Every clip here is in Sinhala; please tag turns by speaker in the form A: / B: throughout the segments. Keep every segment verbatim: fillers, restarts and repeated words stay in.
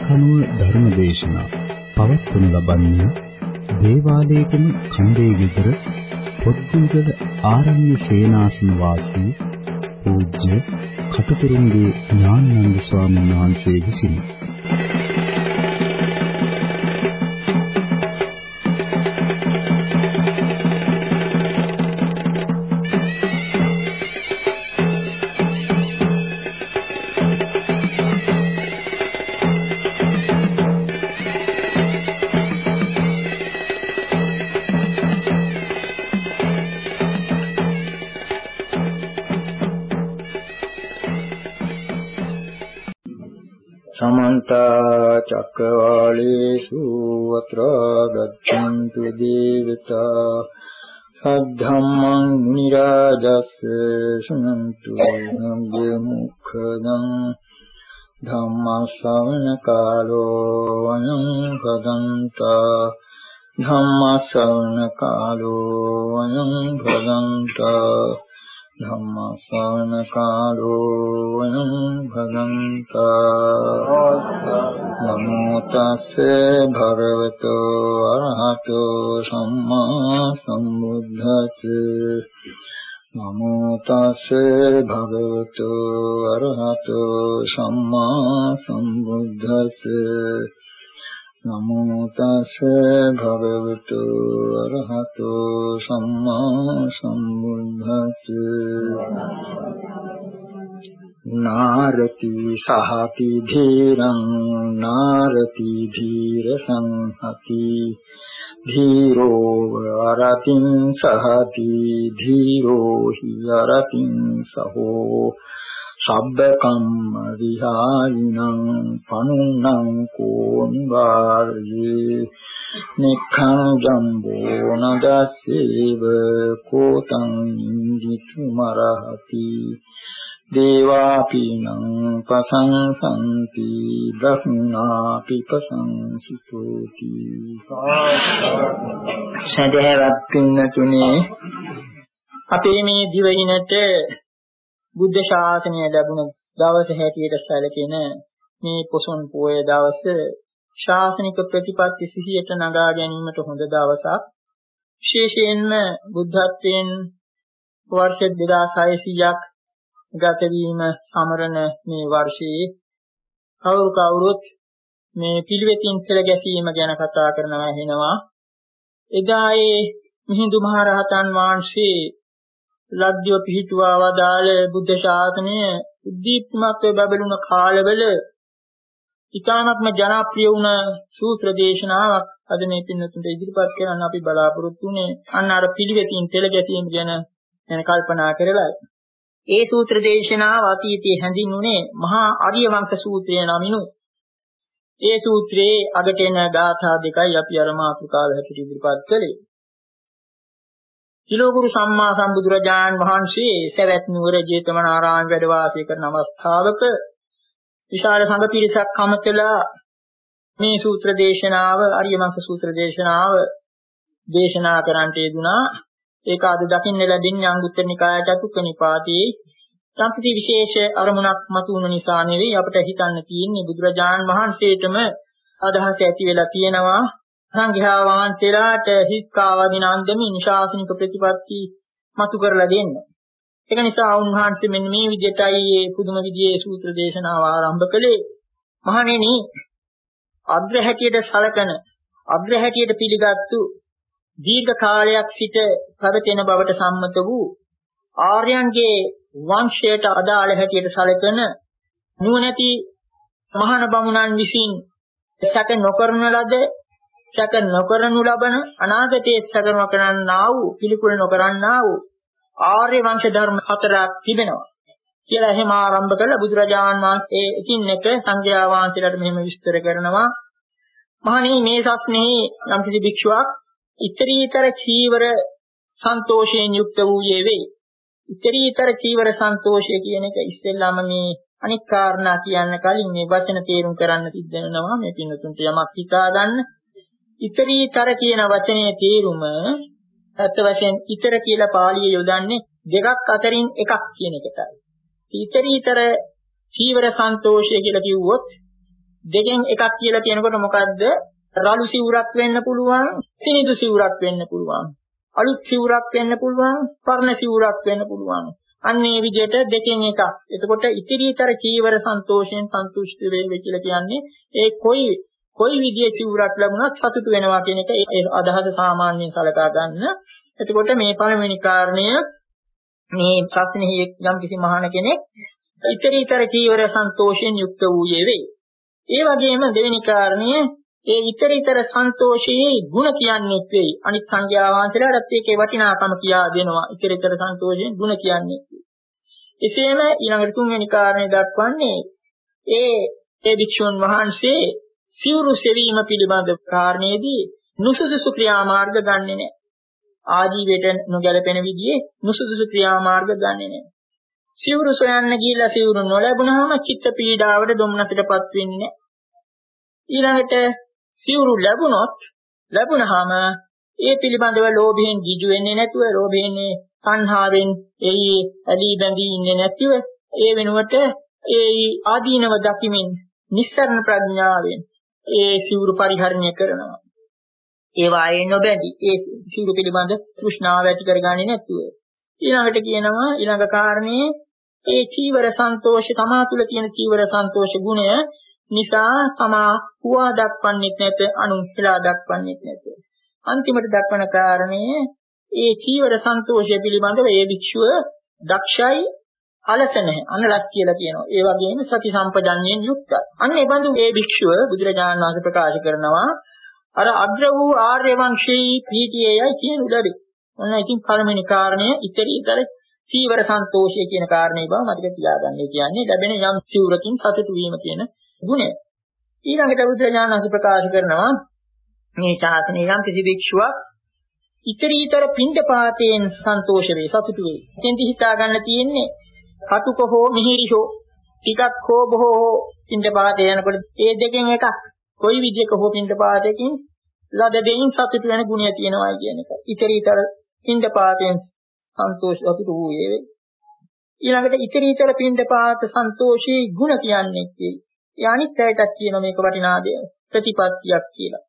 A: කනුව ධර්ම දේශනා පවත්වනු ලබන්නේ දේවාලයේම කණ්ඩේ විතර පොත්ගුල්ගල ආරණ්‍ය සේනාසන වාසී පූජ්‍ය කටුකුරුන්ගේ ඥානানন্দ ස්වාමීන් වහන්සේ විසිනි.
B: समन्त चक्रवालेषु अत्र गच्छन्तु देवता सद्धम्मं निराजस्य शृण्वन्तु नव्यमुखदं धम्मश्रवणकालो अयं भदन्ता धम्मश्रवणकालो अयं भदन्ता धम्मश्रवणकालो अयं भदन्ता नमो तस्से भगवतो अरहतो सम्मा सम्बुद्धस्से नमो तस्से भगवतो अरहतो सम्मा सम्बुद्धस्से नमो तस्से भगवतो अरहतो सम्मा सम्बुद्धस्से नारति सहति धीरं नारति धीर संहति धीरो अरतिं सहति धीरो हि अरतिं सहो सब्बकम्म विहारिणं पनुन्नं को निवार्ये निखं जम्बो न दस्येव कोतं निन्दितुमर्हति देवापीनं प्रशंसन्ति ब्रह्मणापि प्रशंसितोति සදහවත් පින්නතුනේ අපේ මේ දිවයිනට බුද්ධ ශාසනය ලැබුණ දවස හැටියට සැලකෙන මේ පොසොන් පෝය දවස ශාසනික ප්‍රතිපත්ති සිහියට නගා ගැනීමට හොඳ දවසක්. විශේෂයෙන්ම බුද්ධත්වයෙන් වර්ෂ දෙදාස් හයසීයක් ගත වීම සමරන මේ වර්ෂයේ කවුරු කවුරුත් මේ පිළිවෙතින් පෙළ ගැසීම ගැන කතා කරනවා වෙනවා. එදා ඒ මිහිඳු මහ රහතන් වහන්සේ ලක්දිව පිහිටුවා වදාළ බුද්ධ ශාසනය උද්දීප්තිමත්ව බබළුන කාලවල ඉතාමත්ම ජනප්‍රිය වුණ සූත්‍ර දේශනාවක් අද මේ පින්නතුන්ට ඉදිරිපත් කරන්න අපි බලාපොරොත්තු වෙන්නේ. අන්න අර පිළිවෙතින් පෙළ ගැසීම ගැන මම කල්පනා කරලා ඒ සූත්‍ර දේශනාව අතීතයේ හැඳින්වුනේ මහා ආර්ය වංශ සූත්‍රය නමිනු. ඒ සූත්‍රයේ අගට එන ගාථා දෙකයි අපි අර මාතෘකාව හැටියට ඉදිරිපත් කළේ. කිලෝගුරු සම්මා සම්බුදුරජාණන් වහන්සේ සවැත් නුවර ජේතවනාරාම වැඩ වාසය කරන අවස්ථාවක විශාල සංඝ පිරිසක් හමතලා මේ සූත්‍ර දේශනාව ආර්ය වංශ සූත්‍ර දේශනාව දේශනා කරන්නට යෙදුනා. ඒක අද දකින්න ලැබෙන්නේ අංගුත්තර නිකාය චතුක්ක නිපාතයේ සම්පති විශේෂ අරමුණක් මතු වුණ නිසා නෙවෙයි අපිට හිතන්න තියෙන්නේ බුදුරජාණන් වහන්සේටම අදහස ඇති වෙලා තියෙනවා සංඝයා වහන්සේලාට හික්කාවදින අන්දමින් ශාසනික ප්‍රතිපත්ති මතු කරලා දෙන්න. ඒක නිසා උන්වහන්සේ මෙන්න මේ විදිහටයි මේ පුදුම විදිහේ සූත්‍ර දේශනාව ආරම්භ කළේ. මහණෙනි, අග්‍ර හැටියට සලකන අග්‍ර හැටියට පිළිගත්තු දීර්ඝ කාලයක් සිට පැවතෙන බවට සම්මත වූ ආර්යයන්ගේ වංශයට අදාළ හැටියට සැලකෙන නුවණැති මහාන බමුණන් විසින් සැක නොකරන ලද සැක නොකරනු ලබන අනාගතයේ සැක නොකරන්නා වූ පිළිකුල් නොකරන්නා වූ ආර්ය වංශ ධර්ම හතරක් තිබෙනවා කියලා එහෙම ආරම්භ කළ බුදුරජාණන් වහන්සේ එකින් එක සංඝයා වහන්සේලාට මෙහෙම විස්තර කරනවා. මහණෙනි, මේ සස්නෙහි යම්කිසි භික්ෂුවක් ඉතරීතර චීවර සන්තෝෂයෙන් යුක්ත වූයේ වේ. ඉතරීතර චීවර සන්තෝෂය කියන එක ඉස්සෙල්ලාම මේ අනික් කාරණා කියන්න කලින් මේ වචන තේරුම් කරන්න සිද්ධ වෙනවා. මේ පින්නතුන්ට යමක් හිතා ගන්න. ඉතරීතර කියන වචනේ තේරුම අත් වශයෙන් ඉතර කියලා පාළියේ යොදන්නේ දෙකක් අතරින් එකක් කියන එකයි. ඉතරීතර චීවර සන්තෝෂය කියලා කිව්වොත් දෙකෙන් එකක් කියලා කියනකොට මොකද්ද? රළු සිවුරක් වෙන්න පුළුවන්, සිනිඳු සිවුරක් වෙන්න පුළුවන්. අලුත් සිවුරක් වෙන්න පුළුවන්, පරණ සිවුරක් වෙන්න පුළුවන්. අන්න ඒ විදිහට දෙකෙන් එකක්. එතකොට ඉතිරීතර චීවර සන්තෝෂයෙන් සන්තුෂ්ටි වෙන්නේ කියලා කියන්නේ ඒ කොයි කොයි විදිහේ සිවුරක් ලැබුණත් සතුටු වෙනවා කියන එක ඒ අදහස සාමාන්‍යයෙන් සලකා ගන්න. එතකොට මේ පළවෙනි කාරණය මේ ශාස්ත්‍රයේ යම් කිසි මහාන කෙනෙක් ඉතිරීතර චීවර සන්තෝෂයෙන් යුක්ත වූයේ වේ. ඒ වගේම දෙවෙනි කාරණය ඒ ඉතරීතර සන්තෝෂයේ ಗುಣ කියන්නේ වෙයි. අනිත් සංඥා වහන්සේලාට ඒකේ වටිනාකම කියා දෙනවා. ඉතරීතර සන්තෝෂයෙන් ಗುಣ කියන්නේ. එසේම ඊළඟට තුන්වෙනි කාරණේ දක්වන්නේ ඒ ඒ භික්ෂුන් වහන්සේ සිවුරු සෙවීම පිළිබඳ කාරණේදී නුසුදුසු ක්‍රියාමාර්ග ගන්නෙ නැහැ. ආජීවයට නොගැලපෙන විදිහේ නුසුදුසු ක්‍රියාමාර්ග ගන්නෙ නැහැ. සිවුරු සොයන්න ගිහිල්ලා සිවුරු නොලැබුණාම චිත්ත පීඩාවට දුම්නසටපත් වෙන්නේ නැහැ. ඊළඟට සිවුරු ලැබුණොත් ලැබුණාම ඒ පිළිබඳව ලෝභයෙන් ගිජු වෙන්නේ නැතුව ලෝභයෙන් තණ්හාවෙන් එයි ඇලී බැඳී ඉන්නේ නැතිව ඒ වෙනුවට ඒ ආදීනව දකිමින් නිස්සරණ ප්‍රඥාවෙන් ඒ සිවුරු පරිහරණය කරනවා. ඒ වායේ නොබැඳී ඒ සිවුරු පිළිබඳ තෘෂ්ණාව ඇති කරගන්නේ නැතුව ඊළඟට කියනවා ඊළඟ කාරණේ ඒ චීවර සන්තෝෂ තමා තුළ තියෙන චීවර සන්තෝෂ ගුණය නිසා තමා හුවා දක්වන්නේ නැත අනුන් කියලා දක්වන්නේ නැත. අන්තිමට දක්වන කාරණේ ඒ චීවර සන්තෝෂය පිළිබඳව ඒ භික්ෂුව දක්ෂයි අලස නැහැ අනලස් කියලා කියනවා. ඒ වගේම සති සම්පජන්යෙන් යුක්තයි. අන්න ඒ බඳු ඒ භික්ෂුව බුදුරජාණන් වහන්සේ ප්‍රකාශ කරනවා අර අග්‍ර වූ ආර්ය වංශී පීඨියයි කියන උදලේ. ඔන්න ඉතින් පළවෙනි කාරණය ඉතිරිතර චීවර සන්තෝෂය කියන කාරණේ බව මතක තියාගන්න. ඒ කියන්නේ ලැබෙන යම් සිවුරකින් සතුටු වීම කියන ගුණය. ඊළඟට බුදුරජාණන් වහන්සේ ප්‍රකාශ කරනවා මේ ශාසනයේ යම් කිසි භික්ෂුවක් ඉතරීතර පිණ්ඩපාතයෙන් සන්තෝෂ වේ සතුටු වේ. එතෙන්දි හිතා ගන්න තියෙන්නේ කටුක හෝ මිහිරි හෝ ටිකක් හෝ බොහෝ හෝ පිණ්ඩපාතය යනකොට ඒ දෙකෙන් එකක් කොයි විදිහක හෝ පිණ්ඩපාතයකින් ලද දෙයින් සතුටු වෙන ගුණය තියෙනවා කියන එක. ඉතරීතර පිණ්ඩපාතයෙන් සන්තෝෂ සතුටු වූයේ වේ. ඊළඟට ඉතරීතර පිණ්ඩපාත සන්තෝෂී ගුණ කියන්නේ ඒ අනිත් පැයටත් කියන මේක වටිනා දේ ප්‍රතිපත්තියක් කියලා.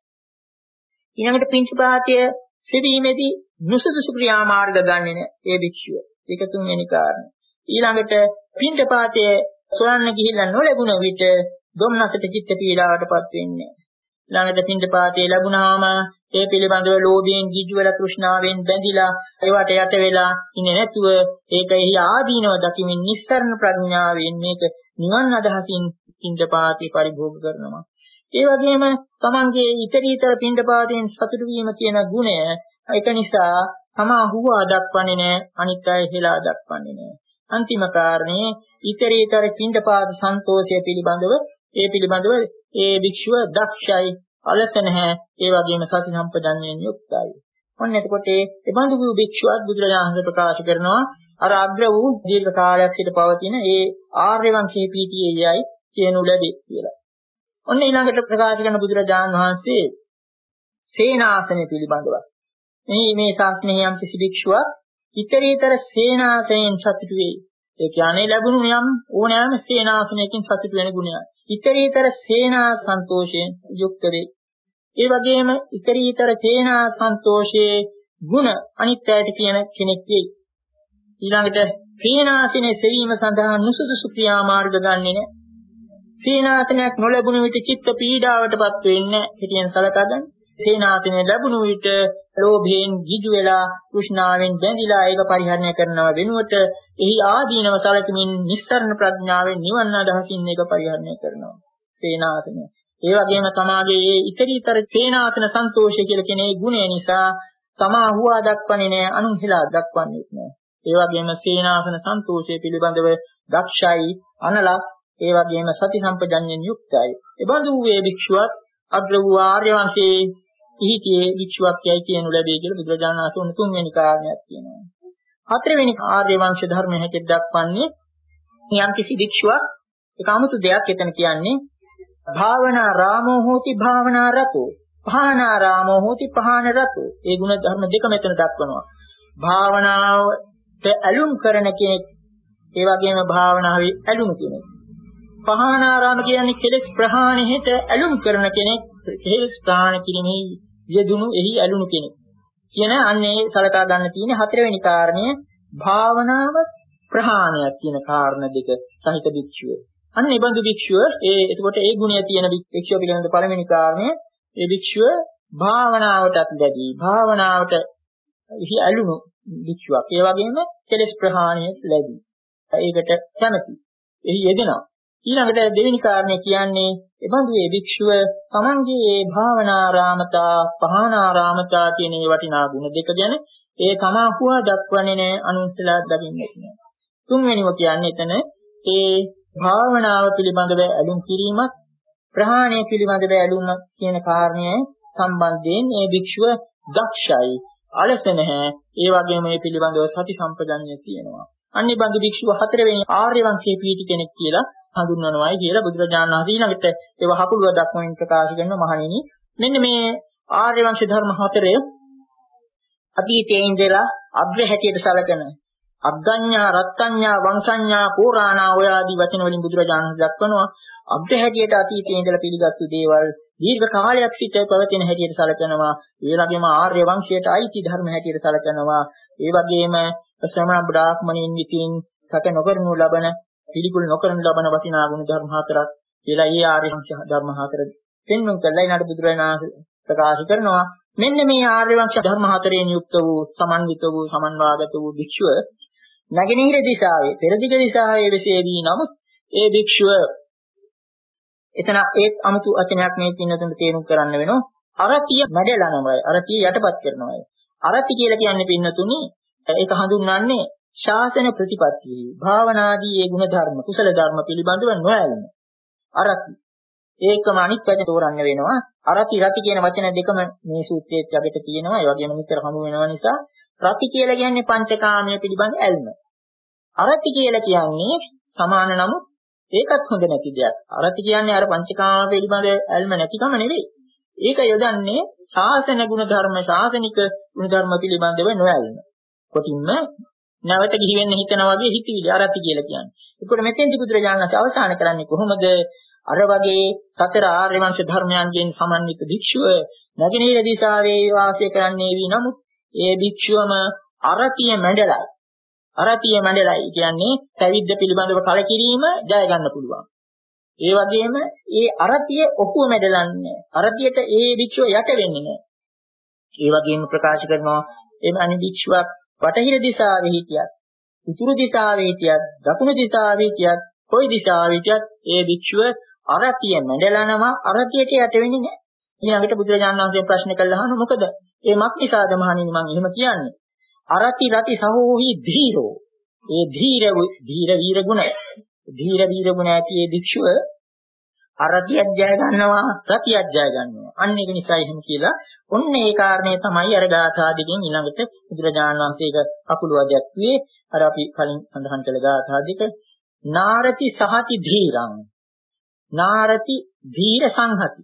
B: ඊළඟට පිණ්ඩපාතය සෙවීමේදී නුසුදුසු ක්‍රියාමාර්ග ගන්නෙ නෑ ඒ භික්ෂුව. ඒක තුන්වෙනි කාරණය. ඊළඟට පිණ්ඩපාතය සොයන්න ගිහිල්ලා නොලැබුණ විට ධම්නසට චිත්ත පීඩාවටපත් වෙන්නේ නෑ. ඊළඟට පිණ්ඩපාතය ලැබුණාම ඒ පිළිබඳව ලෝභයෙන් ගිජු වෙලා තෘෂ්ණාවෙන් බැඳිලා ඒවට යට වෙලා ඉන්නේ නැතුව ඒකෙහි ආදීනව දකිමින් නිස්සරණ ප්‍රඥාවෙන් මේක නිවන් අදහසින් පිණ්ඩපාතේ පරිභෝග කරනවා. ඒ වගේම තමන්ගේ ඉතරීතර පිණ්ඩපාතයෙන් සතුටු වීම කියන ගුණය ඒක නිසා තමා හුවා දක්වන්නේ නැහැ අනිත් අය හෙලා දක්වන්නේ නැහැ. අන්තිම කාරණේ ඉතරීතර පිණ්ඩපාත සන්තෝෂය පිළිබඳව ඒ පිළිබඳව ඒ භික්ෂුව දක්ෂයි අලස නැහැ ඒ වගේම සති සම්පජන්යෙන් යුක්තයි. ඔන්න එතකොට ඒ බඳු වූ භික්ෂුවක් බුදුරජාණන් ප්‍රකාශ කරනවා අර අග්‍ර වූ දීර්ඝ කාලයක් සිට පවතින ඒ ආර්ය වංශයේ පීඨියේයි කියනු ලැබේ කියලා. ඔන්න ඊළඟට ප්‍රකාශ කරන බුදුරජාණන් වහන්සේ සේනාසනය පිළිබඳව මේ මේ ශාස්ත්‍රයේ යම් කිසි භික්ෂුවක් ඉතරීතර සේනාසනයෙන් සතුටු වෙයි. ඒ කියන්නේ ලැබුණු යම් ඕනෑම සේනාසනයකින් සතුටු වෙන ගුණයක්. ඉතරීතර සේනා සන්තෝෂයෙන් යුක්ත වේ. ඒ වගේම ඉතරීතර සේනා සන්තෝෂයේ ගුණ අනිත්‍යයට කියන කෙනෙක් වෙයි. ඊළඟට සේනාසනේ සෙවීම සඳහා නුසුදුසු ක්‍රියාමාර්ග ගන්නෙ නැහැ. සේනාසනයක් නොලැබුණු විට චිත්ත පීඩාවටපත් වෙන්නේ පිටියෙන් සලකා ගන්න. සේනාසනය ලැබුණු විට ලෝභයෙන් ගිජු වෙලා තෘෂ්ණාවෙන් බැඳිලා ඒක පරිහරණය කරනව වෙනුවට එහි ආදීනව සලකමින් නිස්සරණ ප්‍රඥාවෙන් නිවන් අදහසින් ඒක පරිහරණය කරනවා. සේනාසනය. ඒ වගේම තමාගේ මේ ඉතරීතර සේනාසන සන්තෝෂය කියලා කියන ඒ ගුණය නිසා තමා හුවා දක්වන්නේ නැහැ අනුන් හිලා දක්වන්නේ නැහැ. ඒ වගේම සේනාසන සන්තෝෂය පිළිබඳව දක්ෂයි අනලස් ඒ වගේම සති සම්පජන්යෙන් යුක්තයි. ඒ බඳු වූ භික්ෂුවක් අග්‍ර වූ ආර්ය වංශයේ ඉහිතියේ භික්ෂුවක් යයි කියනු ලැබේ කියලා බුදුරජාණන් වහන්සේ තුන්වෙනි කාරණයක් කියනවා. හතරවෙනි ආර්ය වංශ ධර්මයේ හැටියට දක්වන්නේ යම් කිසි භික්ෂුවක් ඒක 아무තු දෙයක් එතන කියන්නේ භාවනා රාමෝ හෝති භාවනා රතෝ පහනා රාමෝ හෝති පහන රතෝ. ඒ ගුණ ධර්ම දෙක මෙතන දක්වනවා. භාවනාවට ඇලුම් කරන කෙනෙක් ඒ වගේම භාවනාවේ ඇලුම් කෙනෙක්. පහානාරාම කියන්නේ කෙලෙස් ප්‍රහාණයට ඇලුම් කරන කෙනෙක්, කෙලෙස් ප්‍රහාණ කිරීමේ යෙදුණු එහි ඇලුණු කෙනෙක්. කියන අන්නේ සලකා ගන්න තියෙන හතරවෙනි කාරණය භාවනාව ප්‍රහාණයක් කියන කාරණ දෙක සහිත භික්ෂුව. අන්න ඒ බඳු භික්ෂුව ඒ එතකොට ඒ ගුණය තියෙන භික්ෂුව පිළිබඳ පළවෙනි කාරණය ඒ භික්ෂුව භාවනාවටත් ලැබී භාවනාවට එහි ඇලුණු භික්ෂුවක්. ඒ වගේම කෙලෙස් ප්‍රහාණයට ලැබී. ඒකට කැමති. එහි යෙදෙනවා. ඊළඟට දෙවෙනි කාරණේ කියන්නේ එබඳු මේ භික්ෂුව තමන්ගේ මේ භාවනාරාමතා, පහානාරාමතා කියන මේ වටිනා ගුණ දෙක ගැන ඒ තමා හුවා දක්වන්නේ නැහැ, අනුන්සලා දකින්නේ නැහැ. තුන්වෙනිව කියන්නේ එතන ඒ භාවනාව පිළිබඳව ඇලුම් කිරීමත්, ප්‍රහාණය පිළිබඳව ඇලුම් කියන කාරණය සම්බන්ධයෙන් මේ භික්ෂුව දක්ෂයි, අලස නැහැ. ඒ වගේම මේ පිළිබඳව සති සම්පජන්‍ය තියෙනවා. අනිත් බඳු භික්ෂුව හතරවෙනි ආර්ය වංශයේ පීටි කෙනෙක් කියලා හඳුන්වනවායි කියලා බුදුරජාණන් වහන්සේ ඊළඟට ඒව හකුළුව දක්වමින් ප්‍රකාශ කරන මහණෙනි, මෙන්න මේ ආර්ය වංශ ධර්ම හතරේ අතීතයේ ඉඳලා අග්‍ර හැටියට සැලකෙන අග්ගඤ්ඤා, රත්ත්‍ඤ්ඤා, වංශඤ්ඤා, පුරාණා ඔය ආදී වචන වලින් බුදුරජාණන් වහන්සේ දක්වනවා අග්‍ර හැටියට අතීතයේ ඉඳලා පිළිගත්තු දේවල් දීර්ඝ කාලයක් සිට පවතින හැටියට සැලකෙනවා. ඒ වගේම ආර්ය වංශයට අයිති ධර්ම හැටියට සැලකෙනවා. ඒ වගේම ශ්‍රමණ බ්‍රාහ්මණයින් විසින් සැක නොකරනු ලබන, පිළිකුල් නොකරනු ලබන වටිනා ගුණ ධර්ම හතරක් කියලා ඒ ආර්ය වංශ ධර්ම හතර පෙන්වුම් කළා. ඊළඟට බුදුරජාණන් ප්‍රකාශ කරනවා මෙන්න මේ ආර්ය වංශ ධර්ම හතරෙන් යුක්ත වූ, සමන්විත වූ, සමන්වාගත වූ භික්ෂුව නැගෙනහිර දිශාවේ, පෙරදිග දිශාවේ වෙසෙවි. නමුත් ඒ භික්ෂුව එතන ඒත් අමුතු වචනයක් මේ පින්නතුන්ට තේරුම් කරන්න වෙනවා. අරතිය මැඩලනවයි, අරතිය යටපත් කරනවයි. අරති කියලා කියන්නේ පින්නතුනි ඒක හඳුන්වන්නේ ශාසන ප්‍රතිපත්තිය, භාවනාදී ඒ ගුණ ධර්ම, කුසල ධර්ම පිළිබඳව නොඇලෙන. අරති. ඒකම අනිත් පැත්තට තෝරන්න වෙනවා. අරති රති කියන වචන දෙකම මේ සූත්‍රයේ යටට තියෙනවා. ඒ වගේම විතර හමු වෙනවා නිසා රති කියලා කියන්නේ පංචකාමයේ පිළිබඳ ඇල්ම. අරති කියලා කියන්නේ සමාන නමුත් ඒකත් හොඳ නැති දෙයක්. අරති කියන්නේ අර පංචකාම පිළිබඳ ඇල්ම නැතිකම නෙවෙයි. ඒක යොදන්නේ ශාසන ගුණ ධර්ම, ශාසනික ගුණ ධර්ම පිළිබඳව නොඇල්ම. කොටින්ම නැවත ගිහි වෙන්න හිතන වගේ හිතවිලි අරති කියලා කියන්නේ. ඒකට මෙතෙන්දි බුදුරජාණන් වහන්සේ අවසන් කරන්නේ කොහොමද? අර වගේ සතර ආර්ය වංශ ධර්මයන්ගෙන් සමන්විත භික්ෂුව නැගෙනහිර දිශාවේ වාසය කරන්නේ වී නමුත් ඒ භික්ෂුවම අරතිය මැඩලයි. අරතිය මැඩලයි කියන්නේ පැවිද්ද පිළිබඳව කලකිරීම ජය ගන්න පුළුවන්. ඒ වගේම ඒ අරතිය ඔකුව මැඩලන්නේ. අරතියට ඒ භික්ෂුව යට වෙන්නේ නැහැ. ඒ වගේම ප්‍රකාශ කරනවා එම අනි භික්ෂුවක් වටහිර දිශාවේ හිටියත්, උතුරු දිශාවේ හිටියත්, දකුණු දිශාවේ හිටියත්, කොයි දිශාවේ හිටියත් ඒ භික්ෂුව අරතිය මැඩලනවා, අරතියට යට වෙන්නේ නැහැ. ඊළඟට බුදුරජාණන් වහන්සේ ප්‍රශ්න කළා අහන මොකද? ඒ මක් නිසාද මහණෙනි මම එහෙම කියන්නේ? අරති රති සහෝහි ධීරෝ. ඒ ධීර ධීර වීර ගුණ. ධීර වීර ගුණ ඇති ඒ භික්ෂුව අරතියක් ජය ගන්නවා, රතියක් ජය ගන්නවා. අන්න ඒක නිසා එහෙම කියලා. ඔන්න ඒ කාරණේ තමයි අර ගාථා දෙකෙන් ඊළඟට බුදුරජාණන් වහන්සේක අකුළු වදයක් වේ. අර අපි කලින් සඳහන් කළ ගාථා දෙක. නාරති සහති ධීරං. නාරති ධීර සංහති.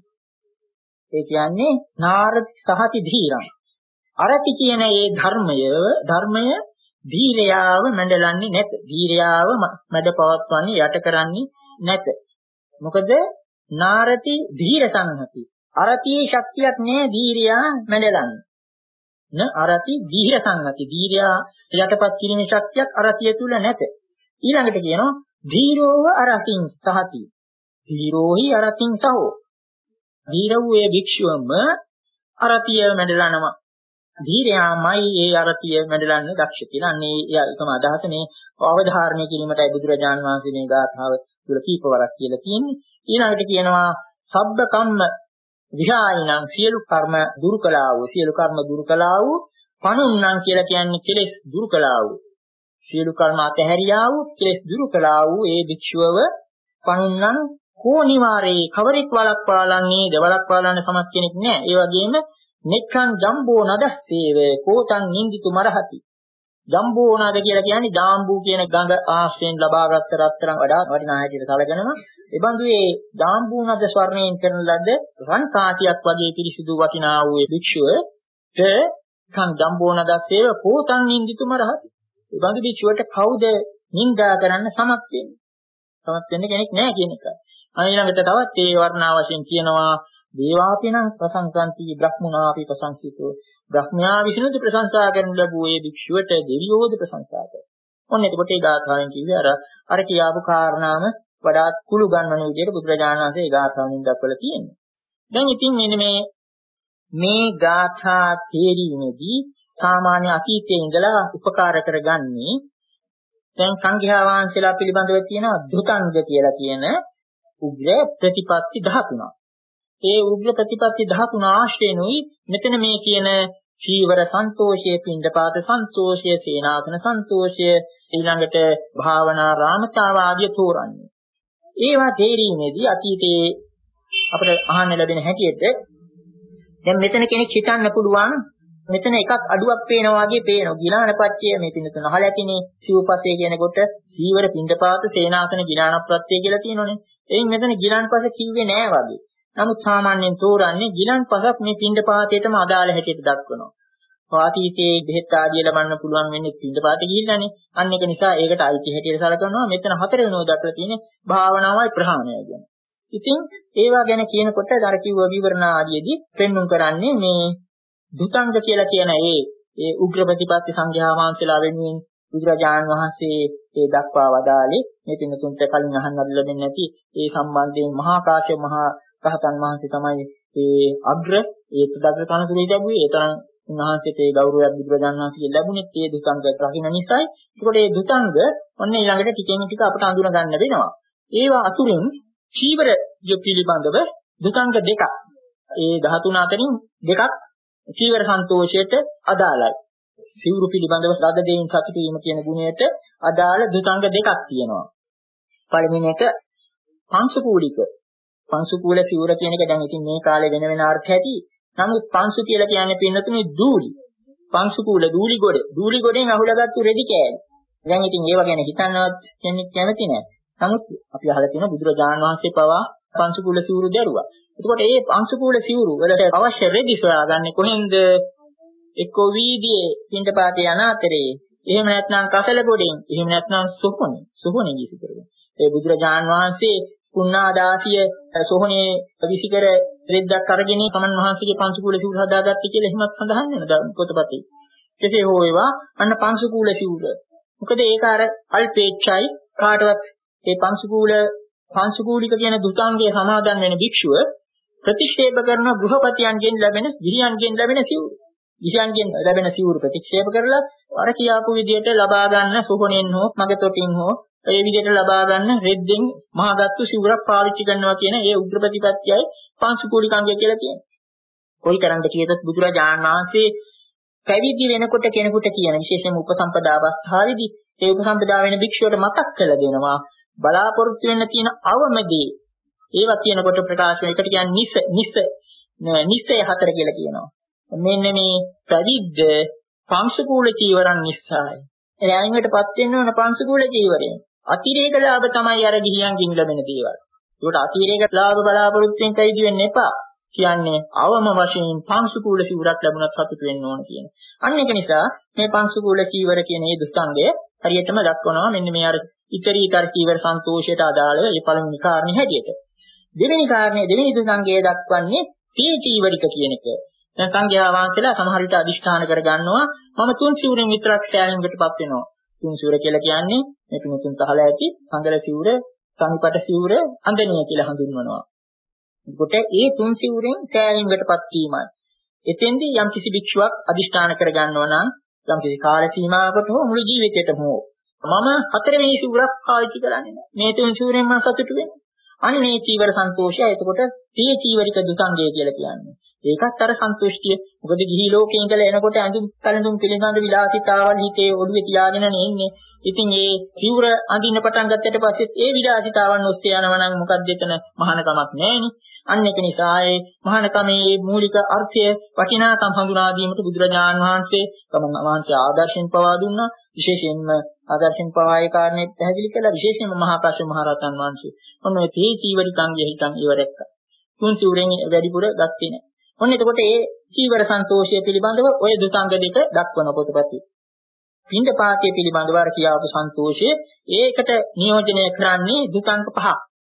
B: ඒ කියන්නේ නාරති සහති ධීරං. අරති කියන ඒ ධර්මය ධර්මය ධීරයාව මැඩලන්නේ නැත. ධීරයාව මැඩ පවත්වන්නේ යට කරන්නේ නැත. මොකද නාරති ධීර සංහති. අරතියේ ශක්තියක් නෑ ධීරයා මැඩලන්නේ. න අරති ධීර සංහති. ධීරයා යටපත් කිරීමේ ශක්තියක් අරතිය තුල නැත. ඊළඟට කියනවා ධීරෝව අරතින් සහති. ධීරෝහි අරතින් සහෝ. ධීර වූ ඒ භික්ෂුවම අරතිය මැඩලනවා. ධීරයාමයි ඒ අරතිය මැඩලන්න දක්ෂ කියලා. අන්නේ ඒකම අදහස මේ අවධාරණය කිරීමටයි බුදුරජාන් වහන්සේ මේ ගාථාව තුල කීප වරක් කියලා තියෙන්නේ. ඊළඟට කියනවා සබ්බ කම්ම විහායිනම් සියලු කර්ම දුරු කළා වූ, සියලු කර්ම දුරු කළා වූ පණුන්නම් කියලා කියන්නේ කෙලෙස් දුරු කළා වූ. සියලු කර්ම අතහැරියා වූ, කෙලෙස් දුරු කළා වූ ඒ භික්ෂුවව පණුන්නම් කෝ නිවාරේ කවරෙක් වළක්වාලන්නේ, දවලක්වාලන්න සමත් කෙනෙක් නෑ. ඒ වගේම මෙක්ඛං ජම්බෝ නදස්සේව කෝතං නින්දිතු මරහති. ජම්බෝ නද කියලා කියන්නේ ජාම්බූ කියන ගඟ ආශ්‍රයෙන් ලබාගත් රත්තරන් වඩා වටිනා හැටියට සැලකනවා. ඒ බඳු ඒ ජාම්බූ නද ස්වර්ණයෙන් කරන ලද රන් කාටියක් වගේ පිරිසිදු වටිනා වූ ඒ භික්ෂුවට කං ජම්බෝ නදස්සේව කෝතං නින්දිතු මරහති. ඒ බඳු භික්ෂුවට කවුද නින්දා කරන්න සමත් වෙන්නේ? සමත් වෙන්න කෙනෙක් නැහැ කියන එකයි. ඊළඟට තවත් ඒ වර්ණා වශයෙන් කියනවා දේවාපිනං ප්‍රසංසන්ති බ්‍රහ්මුණාපි ප්‍රසංසිතෝ. බ්‍රහ්මයා විසිනුත් ප්‍රශංසා කරනු ලැබුව ඒ භික්ෂුවට දෙවියෝද ප්‍රශංසා කරනවා. ඔන්න එතකොට ඒ ගාථාවෙන් කිව්වේ අර අර කියාපු කාරණාම වඩාත් කුළු ගන්නන විදිහට බුදුරජාණන් වහන්සේ ඒ ගාථාවෙන් දක්වලා තියෙනවා. දැන් ඉතින් මෙන්න මේ මේ ගාථා තේරීමේදී සාමාන්‍ය අතීතයේ ඉඳලා උපකාර කරගන්නේ දැන් සංඝයා වහන්සේලා පිළිබඳව තියෙන ධුතංග කියලා කියන උග්‍ර ප්‍රතිපත්ති දහතුනක්. ඒ උග්‍ර ප්‍රතිපත්ති දහතුන ආශ්‍රේනුයි මෙතන මේ කියන චීවර සන්තෝෂය, පිණ්ඩපාත සන්තෝෂය, සේනාසන සන්තෝෂය, ඊළඟට භාවනා රාමතාව ආදී තෝරන්නේ. ඒවා තේරීමේදී අතීතයේ අපිට අහන්න ලැබෙන හැටියට දැන් මෙතන කෙනෙක් හිතන්න පුළුවන් මෙතන එකක් අඩුවක් පේනවා වගේ පේනවා. ගිලානපච්චය මේ පින්න තුන අහලා ඇතිනේ. සිව්පස්සේ කියනකොට සීවර පිණ්ඩපාත සේනාසන ගිලානප්‍රත්‍ය කියලා තියෙනෝනේ. එයින් මෙතන ගිලානපස කිව්වේ නෑ වගේ. නමුත් සාමාන්‍යයෙන් තෝරන්නේ ගිලානපසක් මේ පිණ්ඩපාතයටම අදාළ හැටියට දක්වනවා. වාතීතයේ බෙහෙත් ආදිය ලබන්න පුළුවන් වෙන්නේ පිණ්ඩපාත ගිහිල්ලානේ. අන්න ඒක නිසා ඒකට අයිති හැටියට සලකනවා. මෙතන හතර වෙනෝ දක්වලා තියෙන්නේ භාවනාවයි ප්‍රහාණයයි කියන. ඉතින් ඒවා ගැන කියනකොට අර කිව්ව විවරණ ආදියේදී පෙන්눔 කරන්නේ මේ දුතංග කියලා කියන ඒ ඒ උග්‍ර ප්‍රතිපත්ති සංඝයා වහන්සේලා වෙනුවෙන් බුදුරජාණන් වහන්සේ ඒ දක්වා වදාළේ මේ පින්තුන්ට කලින් අහන්න ලැබෙන්නේ නැති ඒ සම්බන්ධයෙන් මහා කාශ්‍යප මහා රහතන් වහන්සේ තමයි ඒ අග්‍ර ඒ සුදග්‍ර තනතුරේ ලැබුවේ. ඒ තරම් උන්වහන්සේට ඒ ගෞරවයක් බුදුරජාණන් වහන්සේ ලැබුණේ ඒ දුතංග රකින්න නිසායි. ඒකට ඒ දුතංග ඔන්න ඊළඟට ටිකෙන් ටික අපට අඳුන ගන්න වෙනවා. ඒවා අතුරින් චීවර පිළිබඳව දුතංග දෙකක්. ඒ ධාතුන අතරින් දෙකක් චීවර සන්තෝෂයට අදාළයි. සිවුරු පිළිබඳව ශ්‍රද්ධ දෙයින් සතුටු වීම කියන ගුණයට අදාළ දුතංග දෙකක් තියෙනවා. පළවෙනි එක පංසුකූලික. පංසුකූල සිවුර කියන එක දැන් ඉතින් මේ කාලේ වෙන වෙන අර්ථ ඇති. නමුත් පංසු කියලා කියන්නේ පින්නතුනේ දූලි. පංසුකූල දූලි ගොඩ. දූලි ගොඩෙන් අහුලාගත්තු රෙදි කෑලි. දැන් ඉතින් ඒව ගැන හිතන්නවත් කෙනෙක් කැමති නැහැ. නමුත් අපි අහලා තියෙන බුදුරජාණන් වහන්සේ පවා පංසුකූල සිවුරු දැරුවා. එතකොට මේ පංසුකූල සිවුරු වලට අවශ්‍ය රෙදි සොයාගන්නේ කොහෙන්ද? එක්කෝ වීදියේ පින්ඩපාතේ යන අතරේ, එහෙම නැත්නම් කසල ගොඩෙන්, එහෙම නැත්නම් සොහොනේ. සොහොනේ විසි කරගෙන. ඒ බුදුරජාණන් වහන්සේ කුණාදාසිය සොහොනේ විසි කර රෙද්දක් අරගෙන තමන් වහන්සේගේ පංසුකූල සිවුර හදාගත්තේ කියලා එහෙමත් සඳහන් වෙනවා පොතපතේ. කෙසේ හෝ ඒවා අන්න පංසුකූල සිවුර. මොකද ඒක අර අල්පේච්ඡයි කාටවත් ඒ පංසුකූල පංසුකූලික කියන දුතාංගයේ සමාදන් වෙන භික්ෂුව ප්‍රතික්ෂේප කරන ගෘහපතියන්ගෙන් ලැබෙන ගිහියන්ගෙන් ලැබෙන සිවුරු. ගිහියන්ගෙන් ලැබෙන සිවුරු ප්‍රතික්ෂේප කරලා අර කියාපු විදියට ලබා ගන්න සොහොනෙන් හෝ මගතොටින් හෝ ඒ විදියට ලබා ගන්න රෙද්දෙන් මහාගත්තු සිවුරක් පාවිච්චි කරනවා කියන ඒ උග්‍ර ප්‍රතිපත්තියයි පංසුකූලිකාංගය කියලා කියන්නේ. කොයි තරම්ද කියතත් බුදුරජාණන් වහන්සේ පැවිදි වෙනකොට කෙනෙකුට කියන විශේෂයෙන්ම උපසම්පදා අවස්ථාවේදී ඒ උපසම්පදා වෙන භික්ෂුවට මතක් කරලා දෙනවා බලාපොරොත්තු වෙන්න තියෙන අවමදී ඒවා කියනකොට ප්‍රකාශ වෙන එකට කියන්නේ නිස නිස නිසය හතර කියලා කියනවා. මෙන්න මේ පැවිද්ද පංසුකූල චීවරන් නිස්සාරයි. එයායින්වටපත් වෙන්න ඕන පංසුකූල චීවරයෙන්. අතිරේක ලාභ තමයි අර ගිහියන්ගෙන් ලැබෙන දේවල්. ඒකට අතිරේක ලාභ බලාපොරොත්තුෙන් කයිදි වෙන්න එපා. කියන්නේ අවම වශයෙන් පංසුකූල චීවරක් ලැබුණත් සතුට වෙන්න ඕන කියන. අන්න ඒක නිසා මේ පංසුකූල චීවර කියන මේ දුස්තංගය හරියටම දක්වනවා මෙන්න මේ අර ඉතරීතර චීවර සන්තෝෂයට අදාළ ඒ පළවෙනි කාරණේ හැටියට. දෙවෙනි කාරණේ දෙවෙනි දුස්තංගය දක්වන්නේ තී චීවරික කියන එක. දැන් සංඝයා වහන්සේලා සමහර විට අදිෂ්ඨාන කර ගන්නවා මම තුන් සිවුරෙන් විතරක් සෑහීමකටපත් වෙනවා. තුන් සිවුර කියලා කියන්නේ මේ තුන් තහල ඇති සංගල සිවුර, සමිපට සිවුර, අන්දනිය කියලා හඳුන්වනවා. ඒකට ඒ තුන් සිවුරෙන් සෑහීමකටපත් වීමයි. එතෙන්දී යම් කිසි භික්ෂුවක් අදිෂ්ඨාන කර ගන්නවා නම් යම් කිසි කාල සීමාවකට හෝ මුළු ජීවිතේටම හෝ මම හතරවෙනි සිවුරක් පාවිච්චි කරන්නේ නැහැ. මේ තුන් සිවුරෙන් මම සතුටු වෙනවා. අන්න මේ චීවර සන්තෝෂය. එතකොට තී චීවරික දුසංගය කියලා කියන්නේ. ඒකත් අර සන්තුෂ්ටිය. මොකද ගිහි ලෝකේ ඉඳලා එනකොට අඳුම් කලඳුම් පිළිගඳ විලාසිතාවල් හිතේ ඔළුවේ තියාගෙන නෙන්නේ. ඉතින් ඒ සිවුර අඳින්න පටන් ගත්තට පස්සෙත් ඒ විලාසිතාවන් ඔස්සේ යනවා නම් මොකක්ද එතන මහානකමක් නැහෙනි. අන්න ඒක නිසා ඒ මහානකමේ මූලික අර්ථය වටිනාකම් හඳුනා දීමට බුදුරජාණන් වහන්සේ තමන් වහන්සේ ආදර්ශයෙන් පවා දුන්නා. විශේෂයෙන්ම ආදර්ශයෙන් පවා ඒ කාරණේ පැහැදිලි කළා. විශේෂයෙන්ම මහා කාශ්‍යප මහ රහතන් වහන්සේ. ඔන්න ඒ තේ චීවරිකාංගය හිතන් ඉවරෙක්ක. තුන් සිවුරෙන් වැඩිපුර ගත්තේ නැහැ. ඔන්න එතකොට ඒ චීවර සන්තෝෂය පිළිබඳව ඔය දුසංග දෙක දක්වන පොතපතේ. පින්ඩපාතය පිළිබඳව අර කියාපු සන්තෝෂය ඒකට නියෝජනය කරන්නේ දුතංග පහ.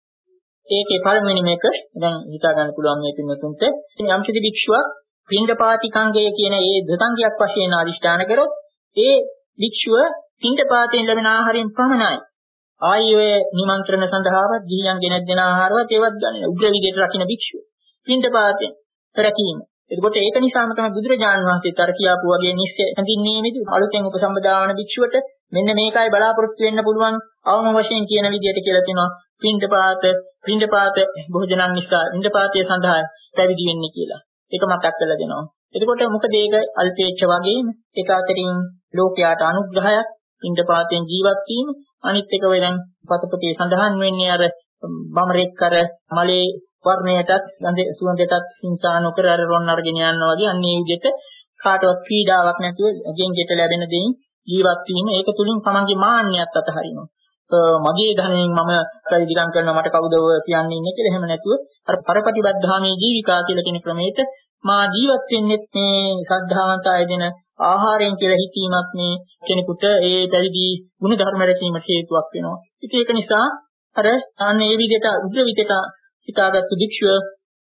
B: ඒකේ පළවෙනි මේක දැන් හිතා ගන්න පුළුවන් මේ පින්තුන්ට යම්කිසි භික්ෂුවක් පින්ඩපාතිකංගය කියන ඒ දුතංගයක් වශයෙන් අදිෂ්ඨාන කරොත් ඒ භික්ෂුව පින්ඩපාතයෙන් ලැබෙන ආහාරයෙන් පමණයි. ආයේ නිමන්ත්‍රණ සඳහාවත් ගිහියන් ගෙනත් දෙන ආහාරවත් ඒවත් ගන්න උග්‍ර විදියට රකින්න භික්ෂුව. පින්ඩපාතයෙන් රැකීම. එතකොට ඒක නිසාම තමයි බුදුරජාණන් වහන්සේ තර කියපු වගේ නිශ්චය හඳින්නේ නේද? අලුතෙන් උපසම්පදාවන භික්ෂුවට මෙන්න මේකයි බලාපොරොත්තු වෙන්න පුළුවන් අවම වශයෙන් කියන විදියට කියලා තියෙනවා. පින්ඩපාත පින්ඩපාත භෝජනන් නිසා පින්ඩපාතය සඳහා පැවිදි වෙන්නේ කියලා. ඒක මතක් කරලා දෙනවා. එතකොට මොකද ඒක අල්පේච්ඡ වගේම ඒක අතරින් ලෝකයාට අනුග්‍රහයක් පින්ඩපාතයෙන් ජීවත් වීම අනිත් එක වෙන පතපතේ සඳහන් වෙන්නේ අර බමරෙක් කර මලේ වර්ණයටත් ගඳ සුවඳටත් හිංසා නොකර අර රොන් අරගෙන යනවා වගේ අන්නේ විදිහට කාටවත් පීඩාවක් නැතුව ගෙන්ගෙට ලැබෙන දෙයින් ජීවත් වීම ඒක තුලින් තමන්ගේ මාන්නයත් අතහරිනවා. මගේ ධනෙන් මම ප්‍රතිදිගම් කරනවා මට කවුද කියන්නේ ඉන්නේ කියලා එහෙම නැතුව අර පරපටිබද්ධාමේ ජීවිකා කියලා කියන ක්‍රමයට මා ජීවත් වෙන්නේ මේ ශ්‍රද්ධාවන්ත අය දෙන ආහාරයෙන් කියලා හිතීමත් මේ කෙනෙකුට ඒ පැවිදි ගුණ ධර්ම රැකීමට හේතුවක් වෙනවා. ඉතින් ඒක නිසා අර අන්න ඒ විදිහට උග්‍ර විදිහට හිතාගත්තු භික්ෂුව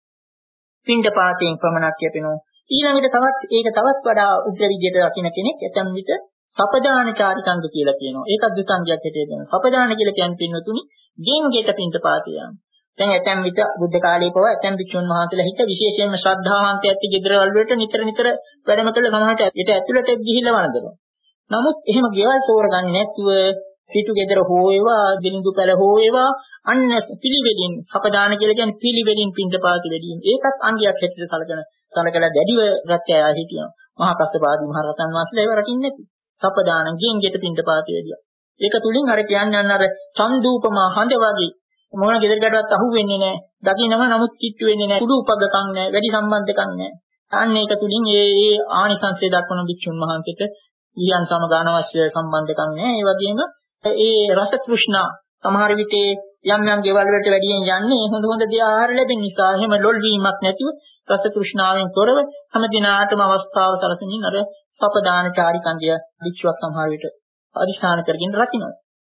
B: පින්ඩපාතයෙන් පමණක් යපෙනවා. ඊළඟට තවත් ඒක තවත් වඩා උග්‍ර විදිහට රකින්න කෙනෙක් ඇතම් විට සපදානචාරිකංග කියලා කියනවා. ඒකත් දුතංගයක් හැටියට දෙනවා. සපදාන කියලා කියන්නේ පින්නතුනි ගෙන්ගෙට පින්ඩපාතය යන. දැන් ඇතම් විට බුද්ධ කාලයේ පවා ඇතම් භික්ෂුන් වහන්සේලා හිත විශේෂයෙන්ම ශ්‍රද්ධාවන්ත ඇති ගෙදරවල වලට නිතර නිතර වැඩම කළ සමහරට ඒට ඇතුළට ගිහිල්ලා වළඳනවා. නමුත් එහෙම ගෙවල් තෝරගන්නේ නැතුව සිටු ගෙදර හෝ වේවා දිලිඳු පැල හෝ වේවා අන්න පිළිවෙලින් සපදාන කියලා කියන්නේ පිළිවෙලින් පින්ඩපාත දෙදීම. ඒකත් අංගයක් හැටියට සලකන සලකලා දැඩිව රැකය හිටියනවා. මහා කස්සපාදී මහ රහතන් වහන්සේලා ඒව රකින්නේ නැති. සපදාන ගෙන්ගෙට පින්ඩපාත දෙදියා. ඒක තුලින් අර කියන්නේ අන්න අර සම්දූපමා හඳ වගේ මොන ගෙදරකටවත් අහු වෙන්නේ නැහැ. දකින්නම නමුත් කිට්ටු වෙන්නේ නැහැ. කුඩු උපගකම් නැහැ. වැඩි සම්බන්ධකම් නැහැ. අන්න ඒක තුලින් ඒ ඒ ආනිසංසය දක්වන භික්ෂුන් වහන්සේට ඊයන් සමග අනවශ්‍ය සම්බන්ධකම් නැහැ. ඒ වගේම ඒ රස තෘෂ්ණා සමහර විට යම් යම් ගෙවල් වලට වැඩියෙන් යන්නේ හොඳ හොඳ දේ ආහාර ලැබෙන නිසා එහෙම ලොල් වීමක් නැතුව රස තෘෂ්ණාවෙන් තොරව හැම දිනාටම අවස්ථාව සලසමින් අර සපදානචාරිකංගය භික්ෂුවක් සමහර විට අදිස්ථාන කරගෙන රකින්නවා.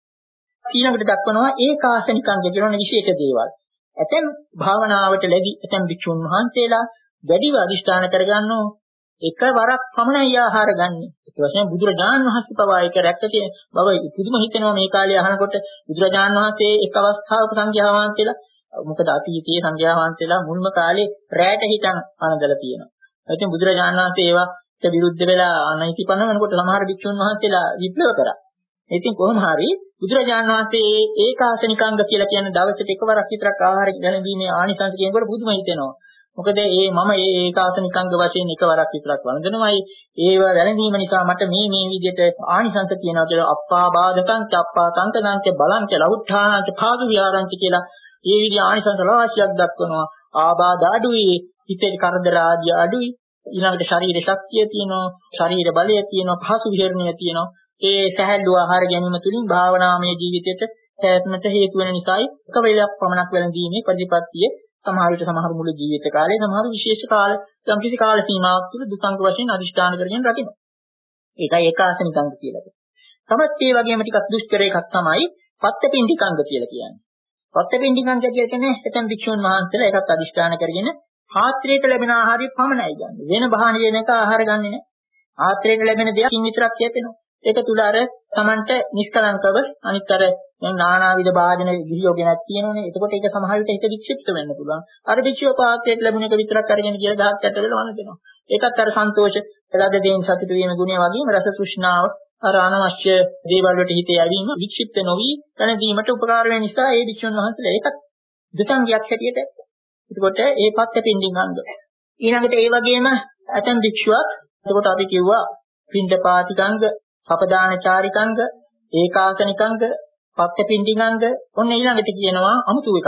B: ඊළඟට දක්වනවා ඒකාසනිකංගය කියන විශේෂ දේවල්. ඇතැම් භාවනාවට ලැබි ඇතැම් භික්ෂුන් වහන්සේලා වැඩිව අදිස්ථාන කරගන්නෝ එකවරක් පමණයි ආහාර ගන්න. ඒ වශයෙන් බුදුරජාණන් වහන්සේ පවා ඒක රැක්කේ බව පුදුම හිතෙනවා මේ කාලේ අහනකොට බුදුරජාණන් වහන්සේ එක් අවස්ථාවක සංඝයා වහන්සේලා මොකද අතීතයේ සංඝයා වහන්සේලා මුල්ම කාලේ රැට හිටන් අනදලා තියෙනවා. ඒකෙන් බුදුරජාණන් වහන්සේ ඒවට විරුද්ධ වෙලා අනයිති පනවනකොට සමහර භික්ෂුන් වහන්සේලා විප්ලව කරා. ඉතින් කොහොම හරි බුදුරජාණන් වහන්සේ ඒකාසනිකාංග කියලා කියන දවසට එකවරක් විතරක් ආහාර ගැනීමේ ආනිසංස කියනකොට පුදුම හිතෙනවා. මොකද ඒ මම ඒ ඒකාසනිකාංග වශයෙන් එකවරක් විතරක් වළඳනවායි ඒව වැළඳීම නිසා මට මේ මේ විදිහට ආනිසංස කියනවා කියලා අප්පාබාධකං චප්පා සංකදං බලං ලෞඨාං පාදු විහාරං කියලා මේ විදිහ ආනිසංස රාශියක් දක්වනවා. ආබාධ අඩුයි, හිතේ කරදර ආදී අඩුයි, ඊළඟට ශරීර ශක්තිය තියෙනවා, ශරීර බලය තියෙනවා, පහසු විහරණය තියෙනවා. ඒ සැහැල්ලු ආහාර ගැනීම තුළින් භාවනාමය ජීවිතයට පැවැත්මට හේතු වෙන නිසායි එක වේලක් පමණක් වැළඳීමේ ප්‍රතිපත්තිය සමහර විට සමහර මුළු ජීවිත කාලේ සමහර විශේෂ කාල යම් කිසි කාල සීමාවක් තුළ දුසංග වශයෙන් අදිෂ්ඨාන කරගෙන රකිනවා. ඒකයි ඒකාසනිකංග කියලා කියන්නේ. තමත් ඒ වගේම ටිකක් දුෂ්කර එකක් තමයි පත්තපිණ්ඩිකංග කියලා කියන්නේ. පත්තපිණ්ඩිකංග කියන්නේ එතෙන් භික්ෂුන් වහන්සේලා ඒකත් අදිෂ්ඨාන කරගෙන ආත්‍රයට ලැබෙන ආහාරය පමණයි ගන්න. වෙන බහන දෙනක ආහාර ගන්නෙ නැහැ. ආත්‍රයට ලැබෙන දෙයකින් විතරක් යැපෙනවා. ඒක තුල අර Tamanට නිෂ්කලංකව අනිත් අර දැන් නානාවිද භාජන ගිහියෝගෙනක් තියෙනවනේ. එතකොට ඒක සමහර විට හිත වික්ෂිප්ත වෙන්න පුළුවන්. අර භික්ෂුව පාත්‍රයට ලැබුණ එක විතරක් අරගෙන කියලා දහස් ඇට වෙලා වන්න දෙනවා. ඒකත් අර සන්තෝෂ එළද දෙයින් සතුටු වීම ගුණය වගේම රස තෘෂ්ණාව අර අනවශ්‍ය දේවල් වලට හිත යැවීම වික්ෂිප්ත නොවි දැනදීමට උපකාර වෙන නිසා ඒ භික්ෂුන් වහන්සේලා ඒකත් දෙසංගයක් හැටියට එතකොට ඒ පත්තිපින්ඩින් අංග. ඊළඟට ඒ වගේම ඇතම් භික්ෂුවක් එතකොට අපි කිව්වා පින්ඩපාතිකංග, සපදානචාරිකංග, ඒකාසනිකංග, පත්තිපින්ඩිංග. ඔන්න ඊළඟට කියනවා අමුතු එකක්.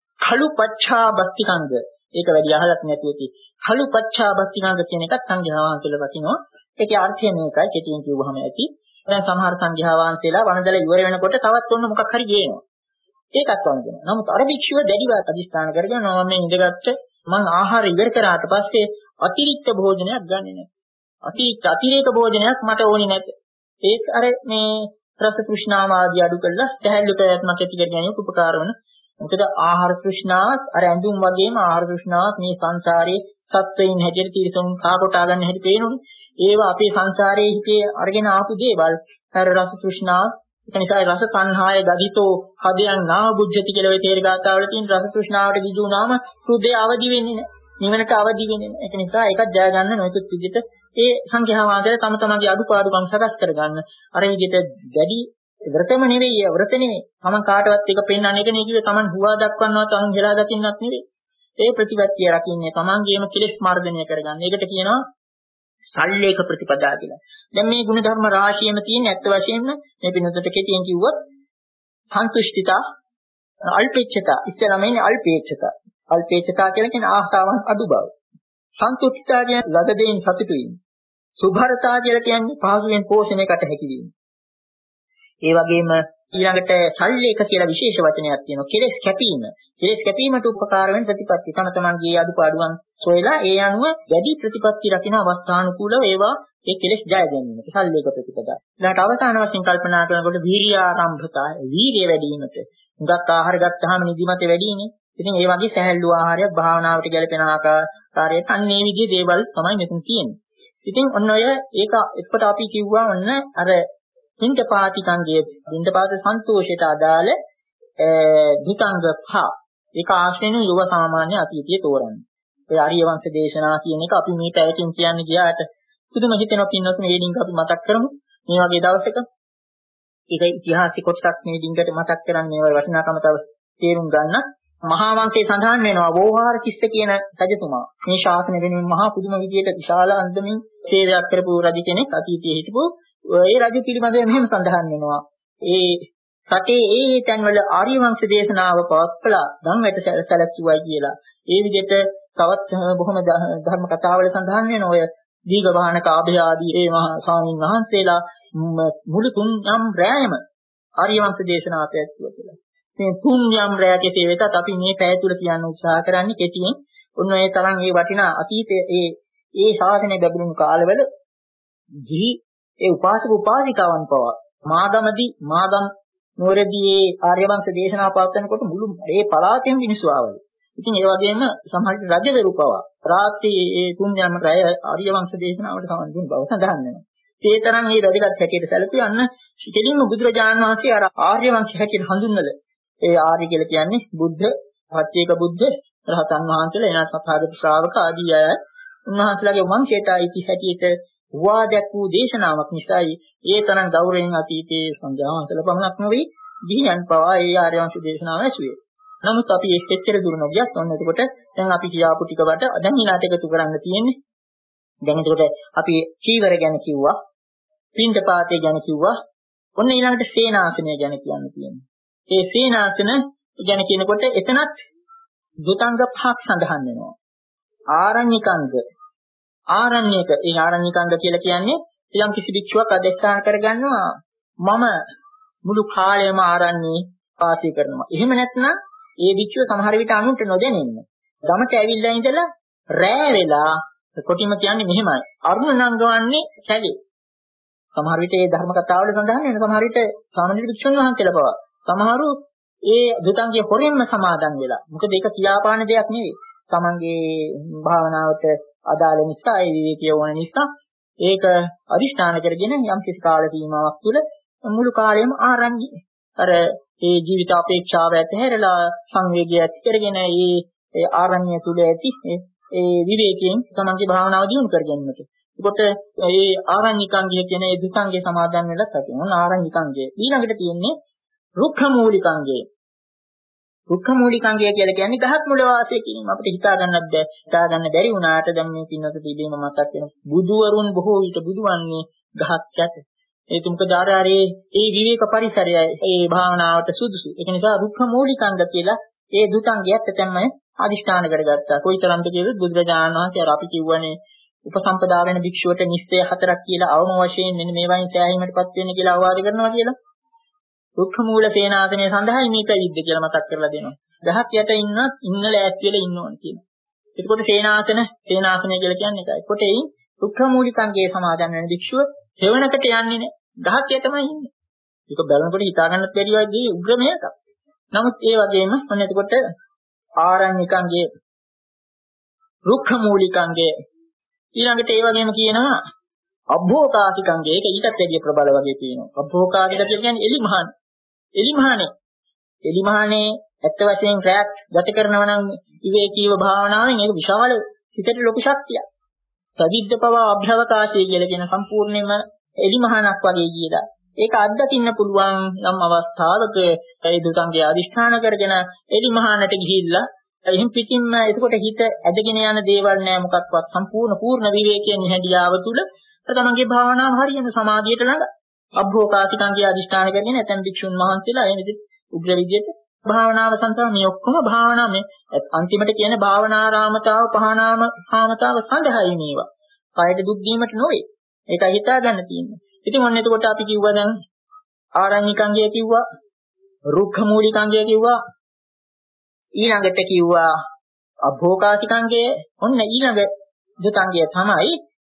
B: කලුපච්ඡාබත්තිකංග. ඒක වැඩි අහලක් නැතුව තියෙන්නේ. කලුපච්ඡාබත්තිකංග කියන එකත් සංඝයා වහන්සේලා වටිනවා. ඒකේ අර්ථය මේකයි කෙටියෙන් කිව්වහම ඇති. දැන් සමහර සංඝයා වහන්සේලා වන්දලා ඉවර වෙනකොට තවත් ඔන්න මොකක් හරි ගේනවා. ඒකත් වන්දනවා. නමුත් අර භික්ෂුව දැඩිව අධිෂ්ඨාන කරගෙන මම මේ ඉඳගත්ත මම ආහාර ඉවර කරාට පස්සේ අතිරික්ත භෝජනයක් ගන්නෙ නැහැ. අතිරික්ත අතිරේක භෝජනයක් මට ඕනේ නැත. ඒක අර මේ රස තෘෂ්ණාව ආදී අඩු කරලා සැහැල්ලු ප්‍රයත්නක් ඇති කර ගැනීමට උපකාර වෙන. මොකද ආහාර තෘෂ්ණාවත් අර ඇඳුම් වගේම ආහාර තෘෂ්ණාවත් මේ සංසාරයේ සත්වයින් හැටියට තිරසොන් කාකොටා ගන්න හැටි පේනොනේ. ඒවා අපේ සංසාරයේ හිතේ අරගෙන ආපු දේවල්. අර රස තෘෂ්ණාව, ඒ නිසා රස සංහාය ගදිතෝ හදයන් නාම බුද්ධති කියලා ඔය තේර ගාථාවල තියෙන රස තෘෂ්ණාවට ගිජු වුණාම හෘදේ අවදි වෙන්නේ නැහැ. නිවනට අවදි වෙන්නේ නැහැ. ඒක නිසා ඒකත් ජය ගන්න නොයෙකුත් විදිහට ඒ සංඝයා වහන්සේලා තම තමන්ගේ අඩුපාඩුකම් සකස් කරගන්න. අර විදිහට දැඩි වෘතම නෙවෙයි, වෘත නෙවෙයි. තමන් කාටවත් එක පෙන්වන්න එක නෙවෙයි කිව්වේ තමන් හුවා දක්වන්නවත් අනුන් හෙලා දකින්නත් නෙවෙයි. ඒ ප්‍රතිපත්තිය රකින්නේ තමන්ගේම කෙලෙස් මාර්ජනය කරගන්න. ඒකට කියනවා සල්ලේක ප්‍රතිපදා කියලා. දැන් මේ ගුණ ධර්ම රාශියම තියෙන ඇත්ත වශයෙන්ම මේ පිනතට කෙටියෙන් කිව්වොත් සන්තුෂ්ඨිතා, අල්පේච්ඡතා, ඉස්සෙල්ලාම ඉන්නේ අල්පේච්ඡතා. අල්පේච්ඡතා කියලා කියන්නේ ආස්තාවන් අඩු බව. සන්තුෂ්ඨිතා කියන්නේ ලද දෙයින් සතුටු වීම. සුභරතා කියලා කියන්නේ පහසුවෙන් පෝෂණයකට හැකි වීම. ඒ වගේම ඊළඟට සල්ලේක කියලා විශේෂ වචනයක් තියෙනවා. කෙලෙස් කැපීම. කෙලෙස් කැපීමට උපකාර වෙන ප්‍රතිපත්ති. තම තමන්ගේ අඩුපාඩුවන් සොයලා ඒ අනුව වැඩි ප්‍රතිපත්ති රකින්න අවස්ථානුකූලව ඒවා ඒ කෙලෙස් ජය ගැනීමට සල්ලේක ප්‍රතිපදා. ඊළඟට අවසාන වශයෙන් කල්පනා කරනකොට වීර්ය ආරම්භතා, වීර්ය වැඩි වීමට. හුඟක් ආහාර ගත්තාම නිදිමත වැඩිනේ. ඉතින් ඒ වගේ සැහැල්ලු ආහාරයක් භාවනාවට ගැලපෙන ආකාරයට අන්නේ විදිහේ දේවල් තමයි මෙතන තියෙන්නේ. ඉතින් ඔන්න ඔය ඒක එක්කට අපි කිව්වා ඔන්න අර පින්ඩපාතිකංගයේ පින්ඩපාත සන්තෝෂයට අදාළ දුතංග පහ. ඒක ආශ්‍රේන යුව සාමාන්‍ය අතීතයේ තෝරන්නේ. ඒ ආර්ය වංශ දේශනා කියන එක අපි මේ පැයකින් කියන්නේ ගියාට පුදුම හිතෙනවා පින්නොත් මේ ඩිංග අපි මතක් කරමු. මේ වගේ දවසක ඒක ඉතිහාසික කොටසක් මේ ඩිංගට මතක් කරන්නේ ඔය වටිනාකම තව තේරුම් ගන්න. මහා වංශයේ සඳහන් වෙනවා වෝහාර කිස්ස කියන රජතුමා. මේ ශාසන වෙනුවෙන් මහා පුදුම විදියට විශාල අන්දමින් සේවයක් කරපු රජ කෙනෙක් අතීතයේ හිටපු ඒ රජු පිළිබඳව මෙහෙම සඳහන් වෙනවා. ඒ රටේ ඒ තැන්වල ආර්ය වංශ දේශනාව පවත්වලා ධම්මයට සැලැස්සුවයි කියලා. ඒ විදිහට තවත් බොහොම ධර්ම කතාවල සඳහන් වෙන ඔය දීඝවාහනක ආභය ආදී ඒ මහා ස්වාමීන් වහන්සේලා මුළු තුන් යම් රැයම ආර්ය වංශ දේශනාව පැවැත්වුවා කියලා. මේ තුන් යම් රැය කෙසේ වෙතත් අපි මේ පැය තුල කියන්න උත්සාහ කරන්නේ කෙටියෙන් ඔන්න ඒ තරම් ඒ වටිනා අතීතයේ ඒ ඒ ශාසනය ලැබුණු කාලවල ජී ඒ උපාසක උපාසිකාවන් පවා මාගමදී මාගම් නුවරදී ඒ ආර්යවංශ දේශනා පවත්වනකොට මුළු ඒ පළාතෙම මිනිස්සු ආවලු. ඉතින් ඒ වගේම සමහර රජදරු පවා රාත්‍රියේ ඒ තුන් යම් රැය ආර්යවංශ දේශනාවට සමන් දුන් බව සඳහන් වෙනවා. ඒ තරම් මේ රජගත් හැටියට සැලකුවන්න කෙලින්ම බුදුරජාණන් වහන්සේ අර ආර්යවංශ හැටියට හඳුන්වල ඒ ආර්ය කියලා කියන්නේ බුද්ධ, පච්චේක බුද්ධ, රහතන් වහන්සේලා එනත් සත්‍යාගත ශ්‍රාවක ආදී අය උන්වහන්සේලාගේ වංශයට අයිති හැටියට වාදයක් වූ දේශනාවක් නිසායි ඒ තරම් ගෞරවයෙන් අතීතයේ සංඝයාන්සල පමණක් නෙවෙයි ගිහියන් පවා ඒ ආර්ය වංශ දේශනාව ඇසුවේ. නමුත් අපි ඒක එච්චර දුර නොගියත් ඔන්න එතකොට දැන් අපි කියාපු ටික වට දැන් ඊළාට එකතු කරන්න තියෙන්නේ. දැන් එතකොට අපි චීවර ගැන කිව්වා, පින්ඩපාතේ ගැන කිව්වා, ඔන්න ඊළඟට සේනාසනය ගැන කියන්න තියෙනවා. ඒ සේනාසන ගැන කියනකොට එතනත් දුතංග පහක් සඳහන් වෙනවා. ආරණ්‍යකංග, ආරණ්‍යක ඒ ආරණ්‍යකංග කියලා කියන්නේ යම් කිසි භික්ෂුවක් අධිෂ්ඨාන කරගන්නවා මම මුළු කාලයම ආරණ්‍යේ වාසය කරනවා. එහෙම නැත්නම් ඒ භික්ෂුව සමහර විට අනුන්ට නොදැනෙන්න. ගමට ඇවිල්ලා ඉඳලා රෑ වෙලා කොටිම කියන්නේ මෙහෙමයි. අරුණ නංගවන්නේ කැලේ. සමහර විට ඒ ධර්ම කතාවල සඳහන් වෙන සමහර විට සාමාන්‍ය භික්ෂුන් වහන්සේලා පවා සමහරු ඒ දුතංගයේ හොරෙන්ම සමාදන් වෙලා. මොකද ඒක කියාපාන දෙයක් නෙවෙයි. තමන්ගේ භාවනාවට අදාළ නිසා ඒ විවේකී වුණ නිසා ඒක අදිෂ්ඨාන කරගෙන යම් කිසි කාල සීමාවක් තුළ මුළු කාලයම ආරණ්‍ය අර ඒ ජීවිත අපේක්ෂාව ඇතහැරලා සංවේගය ඇති කරගෙන ඒ ඒ ආරණ්‍ය තුළ ඇති ඒ විවේකයෙන් තමන්ගේ භාවනාව දියුණු කර ගැනීමට. ඒකට ඒ ආරණ්‍යකංගය කියන ඒ දුතංගයේ සමාදන් වෙලා තියෙනවා. ආරණ්‍යකංගය. ඊළඟට තියෙන්නේ රුක්ඛ මූලිකංගය. රුක්ඛ මූලිකංගය කියලා කියන්නේ ගහක් මුල වාසය කිරීම. අපිට හිතා ගන්නත් බැ. හිතා ගන්න බැරි වුණාට දැන් මේ පින්නත තිබීම මතක් වෙන. බුදුවරුන් බොහෝ විට බුදුවන්නේ ගහක් යට. ඒක මොකද ආරාරේ ඒ විවේක පරිසරය ඒ භාවනාවට සුදුසු. ඒක නිසා රුක්ඛ මූලිකංග කියලා ඒ දුතංගයත් තමයි අදිෂ්ඨාන කරගත්තා. කොයිතරම්ද කියලත් බුදුරජාණන් වහන්සේ අර අපි කියවනේ උපසම්පදා වෙන භික්ෂුවට නිස්සය හතරක් කියලා අවම වශයෙන් මෙන්න මේ වයින් සෑහීමටපත් වෙන්න කියලා අවවාද කරනවා කියලා. රුක්ඛ මූල සේනාසනය සඳහායි මේ පැවිද්ද කියලා මතක් කරලා දෙනවා. ගහක් යට ඉන්නත් ඉන්න ලෑස්ති වෙලා ඉන්න ඕන කියනවා. එතකොට සේනාසන සේනාසනය කියලා කියන්නේ ඒකයි. කොට ඒ රුක්ඛ මූලිකංගයේ සමාදන් වෙන භික්ෂුව හේවණකට යන්නේ නැහැ. ගහක් යටමයි ඉන්නේ. ඒක බලනකොට හිතා ගන්නත් බැරි වගේ උග්‍රම එකක්. නමුත් ඒ වගේම ඔන්න එතකොට ආරණ්‍යකංගේ රුක්ඛ මූලිකංගේ ඊළඟට ඒ වගේම කියනවා අභෝකාසිකංගේ. ඒක ඊටත් වැඩිය ප්‍රබල වගේ තියෙනවා. අභෝකාසික කියන්නේ එලිමහන. එලිමහනේ. එලිමහනේ ඇත්ත වශයෙන් රැක් ගත කරනවා නම් විවේකීව භාවනාවෙන් ඒක විශාල හිතට ලොකු ශක්තියක්. සවිද්ද පවා අභ්‍යවකාශය කියලා කියන සම්පූර්ණයෙන්ම එලිමහනක් වගේ කියලා. ඒක අත්දකින්න පුළුවන් නම් අවස්ථාවක ඒ දුතංගේ අදිෂ්ඨාන කරගෙන එලිමහනට ගිහිල්ලා එහෙන් පිටින්ම එතකොට හිත ඇදගෙන යන දේවල් නෑ මොකක්වත් සම්පූර්ණ පූර්ණ විවේකයෙන් හැදියාව තුල තමන්ගේ භාවනාව හරියන සමාධියට ළඟ අභෝකාසිකංගේ අදිෂ්ඨාන කරගෙන නැත්නම් භික්ෂුන් වහන්සේලා එහෙම විදිහට උග්‍ර විදිහට භාවනාව සඳහා මේ ඔක්කොම භාවනා මේ අන්තිමට කියන භාවනාරාමතාව පහනාම කාමතාව සඳහායි මේවා. කායට දුක් දීමට නොවේ. ඒකයි හිතා ගන්න තියෙන්නේ. ඉතින් ඔන්න එතකොට අපි කිව්වා දැන් ආරණ්‍යකංගය කිව්වා, රුක්ඛ මූලිකංගය කිව්වා, ඊළඟට කිව්වා අභෝකාසිකංගය. ඔන්න ඊළඟ දෙතංගය තමයි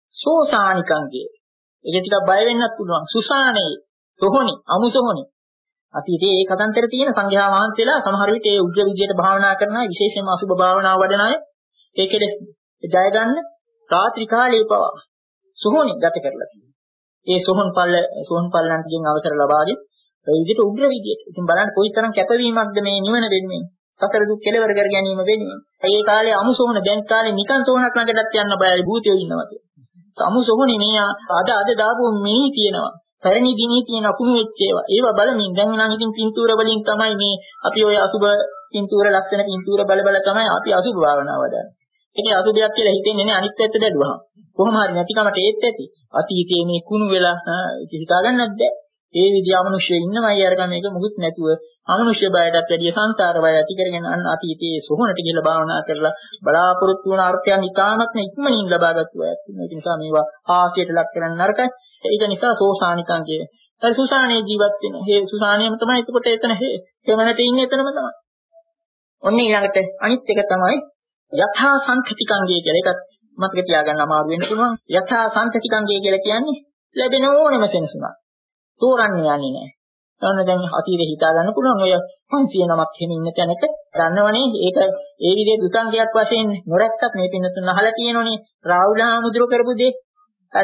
B: සෝසානිකංගය. ඒක ටිකක් බය වෙන්නත් පුළුවන්. සුසානේ, සොහොනි, අමුසොහොනි. අපි ඉතින් ඒ කතන්තර තියෙන සංඝයා වහන්සේලා සමහර විට ඒ උග්‍ර විදියට භාවනා කරන අය විශේෂයෙන්ම අසුබ භාවනාව වඩන අය ඒ කෙලෙස් ජය ගන්න රාත්‍රී කාලයේ පවා සොහොනි ගත කරලා තියෙනවා. ඒ සොහොන් පල්ල සොහොන් පල්ලන්ටගෙන් අවසර ලබාගෙන ඒ විදිහට උග්‍ර විදියට. ඉතින් බලන්න කොයිතරම් කැපවීමක්ද මේ නිවන වෙන්නේ. සතර දුක් කෙලවර කර ගැනීම වෙන්නේ. ඒ කාලේ අමුසොහොන දැන් කාලේ නිකන් සොහොනක් ළඟටත් යන්න බයයි භූතයෝ ඉන්නවා කියලා. අමුසොහොනේ මේ අද අද දාපු මේ තියෙනවා. පැරණි දිනේ තියෙන අකුණු වෙච්ච ඒවා. ඒවා බලමින් දැන් නම් ඉතින් පින්තූර වලින් තමයි මේ අපි ඔය අසුබ පින්තූර ලක්ෂණ පින්තූර බල බල තමයි අපි අසුබ භාවනාව වඩන්නේ. ඒකේ අසුබයක් කියලා හිතෙන්නේ නැහැ අනිත් පැත්ත බැලුවහම. කොහොම හරි නැතිකමට ඒත් ඇති. අතීතයේ මේ කුණු වෙලා හිතා ගන්නත් බැහැ. ඒ විදිහ අමනුෂ්‍ය ඉන්නමයි අරගෙන මේක මුකුත් නැතුව අමනුෂ්‍ය බයටත් වැඩිය සංසාර බය ඇති කරගෙන අන්න අතීතයේ සොහොනට ගිහලා භාවනා කරලා බලාපොරොත්තු වුණ අර්ථයන් ඉතාමත් ඉක්මනින් ලබාගත්තු අය. ඒක නිසා මේවා ආශයට ලක් කරන්න නරකයි. ඒක නිසා සෝසානිකං කියේ. ඒ සුසානේ ජීවත් වෙන. මේ සුසානියම තමයි එතකොට එතන හේමනට ඉන්නේ එතනම තමයි. ඔන්න ඊළඟට අනිත් එක තමයි යථා සංඛතිකංගය කියලා. ඒකත් මතක තියාගන්න අමාරු වෙන්න පුළුවන්. යථා සංඛතිකංගය කියලා කියන්නේ ලැබෙන ඕනම සෙනසුනක්. තෝරන්නේ යන්නේ නැහැ. ඔන්න දැන් අතීතේ හිතා ගන්න පුළුවන් ඔය පන්සිය නමක් එහෙම ඉන්න තැනක ගන්නවනේ. ඒක ඒ විදිහේ දුසංගයක් වශයෙන් නොරැක්කත් මේ පින්නතුන් අහලා තියෙනෝනේ. රාහුල හාමුදුරුව කරපු දේ අර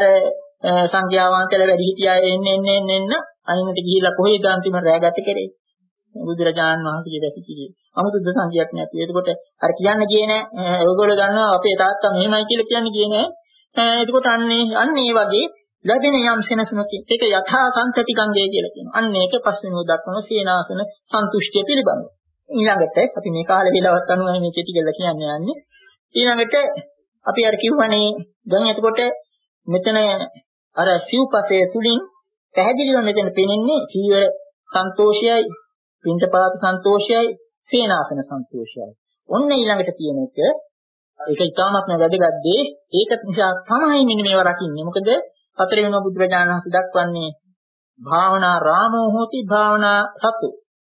B: සංඝයා වහන්සේලා වැඩි හිටියා එන්න එන්න එන්න එන්න අනින්නට ගිහිල්ලා කොහෙද අන්තිම රැගත කරේ බුදුරජාණන් වහන්සේගේ දැසිතියේ 아무තු දසංගයක් නැති. එතකොට අර කියන්න ගියේ නෑ ඔයගොල්ලෝ දන්නවා අපේ තාත්තා මෙහෙමයි කියලා කියන්න ගියේ නෑ. එතකොට අන්නේ අන්නේ වගේ ලැබෙන යම් සෙනසුනකින් ඒක යථා සංතතිකංගය කියලා කියනවා. අන්න ඒක පස්වෙනිව දක්වන සීනාසන සන්තුෂ්ටිය පිළිබඳව. ඊළඟට අපි මේ කාලේ වේලාවත් අනුව මේ කෙටි කරලා කියන්නේ යන්නේ. ඊළඟට අපි අර කිව්වනේ දැන් එතකොට මෙතන අර සිව්පසයේ තුලින් පැහැදිලිව මෙතන පෙනෙන්නේ ජීවර සන්තෝෂයයි, පින්තපාත සන්තෝෂයයි, සේනාසන සන්තෝෂයයි. ඔන්න ඊළඟට කියන එක ඒක ඉතාමත්ම වැදගත් දේ. ඒක නිසා තමයි මෙන්න මේවා රකින්නේ. මොකද හතර වෙනි බුදුරජාණන් වහන්සේ දක්වන්නේ භාවනා රාමෝ හෝති භාවනා රතු.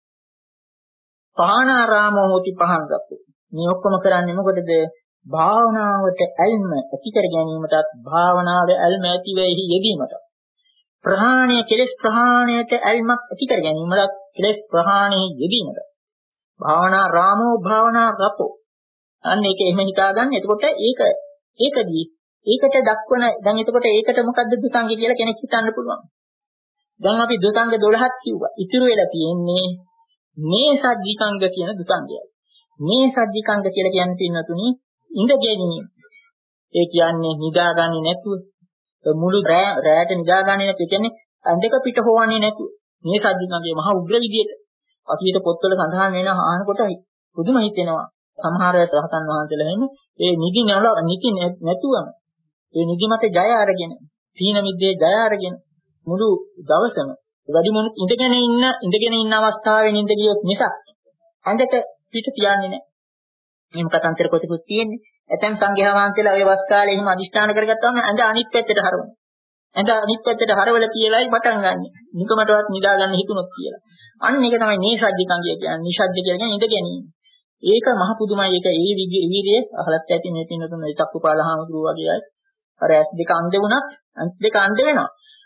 B: පහනා රාමෝ හෝති පහන් රතු. මේ ඔක්කොම කරන්නේ මොකටද? භාවනාවට ඇල්ම ඇති කර ගැනීමටත් භාවනාවේ ඇල්ම ඇති වෙයි යෙදීමට. ප්‍රහාණය කෙලෙස් ප්‍රහාණයට ඇල්මක් ඇති කර ගැනීමටත් කෙලෙස් ප්‍රහාණයේ යෙදීමට. භාවනා රාමෝ භාවනා රතෝ. අන්න ඒක එහෙම හිතා ගන්න. එතකොට ඒක ඒකදී ඒකට දක්වන දැන් එතකොට ඒකට මොකද්ද දුතංග කියලා කෙනෙක් හිතන්න පුළුවන්. දැන් අපි දුතංග දොළහක් කිව්වා. ඉතුරු වෙලා තියෙන්නේ මේ සජ්ජිකංග කියන දුතංගයයි. මේ සජ්ජිකංග කියලා කියන්නේ පින්නතුනි ඉඳ ගැනීම. ඒ කියන්නේ නිදාගන්නේ නැතුව මුළු රැයට නිදාගන්නේ නැතුව කියන්නේ අඳක පිට හොවන්නේ නැතුව. මේ සජ්ජිකංගේ මහා උග්‍ර විදියට අපි හිත පොත්වල සඳහන් වෙන ආනකොට පුදුම හිතෙනවා. සමහර රහතන් වහන්සේලා එහෙම ඒ නිදි නල නිදි නැතුවම ඒ නිදි මත ජය අරගෙන තීන මිද්දේ ජය අරගෙන මුළු දවසම වැඩිමනු ඉඳගෙන ඉන්න ඉඳගෙන ඉන්න අවස්ථාවේ නිින්ද ගියොත් මිසක් අඳක පිට තියන්නේ නැහැ. මේක කතාන්තර කොටකුත් තියෙන්නේ. ඇතැම් සංඝයා වහන්සේලා ඔය වස් කාලේ එහෙම අදිෂ්ඨාන කරගත්තාම ඇඳ අනිත් පැත්තට හරවනවා. ඇඳ අනිත් පැත්තට හරවලා කියලායි පටන් ගන්නෙ. නිකමටවත් නිදා ගන්න හිතුනොත් කියලා. අන්න ඒක තමයි මේ සජ්ජිකංගය කියන්නේ. නිශ්ශබ්ද කියන්නේ ඉඳ ගැනීම. ඒක මහ පුදුමයි. ඒක ඒ විදිහේ අහලත් ඇති මේ පින්නතුන් චක්කුපාල හාමුදුරුවෝ වගේ අය. අර ඇස් දෙක අන්ධ වුණත් අන්ත දෙක අන්ධ වෙනවා.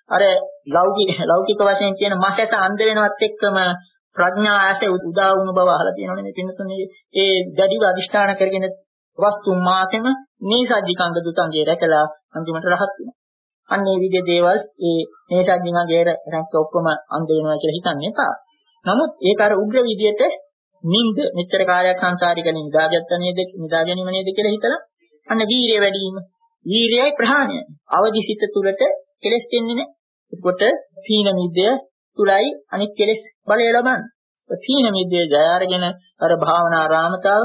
B: අර ලෞකික ලෞකික වශයෙන් කියන මාසයට අන්ධ වෙනවත් එක්කම ප්‍රඥා ඇස උදා වුණු බව අහලා තියෙනවනේ මේ පින්නතුනේ. ඒ දැඩිව අදිෂ්ඨාන කරගෙන වස්තු මාසෙම මේ සජ්ජිකංග දුතංගේ රැකලා අන්තිමට රහත් වෙනවා. අන්න ඒ විදිහේ දේවල් ඒ මේ සජ්ජිකංගේ රැක්ක ඔක්කොම අන්ධ වෙනවා කියලා හිතන්න එපා. නමුත් ඒක අර උග්‍ර විදියට නින්ද මෙච්චර කාලයක් සංසාරිකලින් නිදාගත්ත නේද නිදා ගැනීම නේද කියලා හිතලා අන්න වීරිය වැඩි වීම. වීරියයි ප්‍රහාණයයි. අවදි සිත තුළට කෙලස් දෙන්නේ නැහැ. එතකොට සීන මිද්දය තුලයි අනිත් කෙලස් බලය ලබන්නේ. සීන මිද්දේ ජය අරගෙන අර භාවනා ආරාමතාව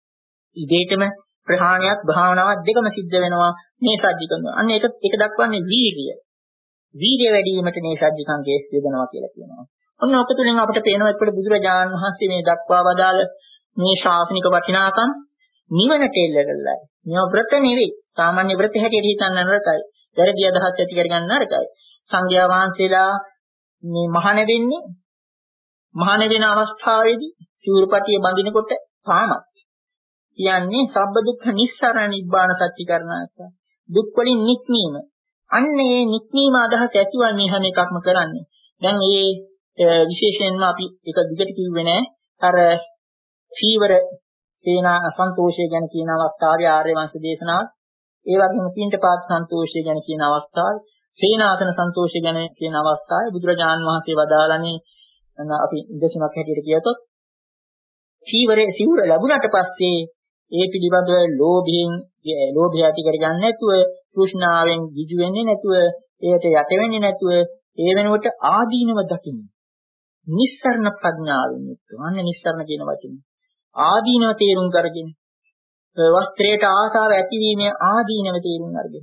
B: ඉදේටම ප්‍රහාණයක් භාවනාවක් දෙකම සිද්ධ වෙනවා මේ සජ්ජිකංග. අන්න ඒක ඒක දක්වන්නේ වීරිය. වීරිය වැඩි වීමට මේ සජ්ජිකංගයේ යෙදෙනවා කියලා කියනවා. ඔන්න ඔක තුලින් අපිට පේනවා එක්කල බුදුරජාණන් වහන්සේ මේ දක්වා වදාළ මේ ශාසනික වටිනාකම් නිවනට එල්ල කරලා. මේවා වෘත නෙවෙයි. සාමාන්‍ය වෘත හැටියට හිතන්න නරකයි. වැරදි අදහස් ඇති කරගන්න නරකයි. සංඝයා වහන්සේලා මේ මහාන වෙන්නේ මහාන වෙන අවස්ථාවේදී සිවුරුපටිය බඳිනකොට පාමත් කියන්නේ සබ්බ දුක්ඛ නිස්සාරණ නිබ්බාන සත්‍ය කරණාස දුක් වලින් නික්මීම. අන්න ඒ නික්මීම අදහස ඇතිවන්නේ හැම එකක්ම කරන්නේ. දැන් මේ විශේෂයෙන්ම අපි එක දිගට කිව්වේ නෑ අර සීවර සේනා සන්තෝෂය ගැන කියන අවස්ථාවේ ආර්ය වංශ දේශනාව, ඒ වගේම පින්ඨපාත සන්තෝෂය ගැන කියන අවස්ථාවේ, සේනාසන සන්තෝෂය ගැන කියන අවස්ථාවේ බුදුරජාන් වහන්සේ වදාළනේ අපි ඉදසුමක් හැටියට කියතොත් සීවරේ සිවුර ලැබුණට පස්සේ ඒ පිළිබඳව ලෝභයෙන් ලෝභය ඇති කරගන්න නැතුව, තෘෂ්ණාවෙන් ගිජු වෙන්නේ නැතුව, ඒකට යට වෙන්නේ නැතුව, ඒ වෙනුවට ආදීනව දකින්න. නිස්සරණ ප්‍රඥාවෙන් යුක්තව. අන්න නිස්සරණ කියන වචනේ. ආදීනව තේරුම් කරගෙන වස්ත්‍රයට ආසාව ඇතිවීමේ ආදීනව තේරුම් අරගෙන.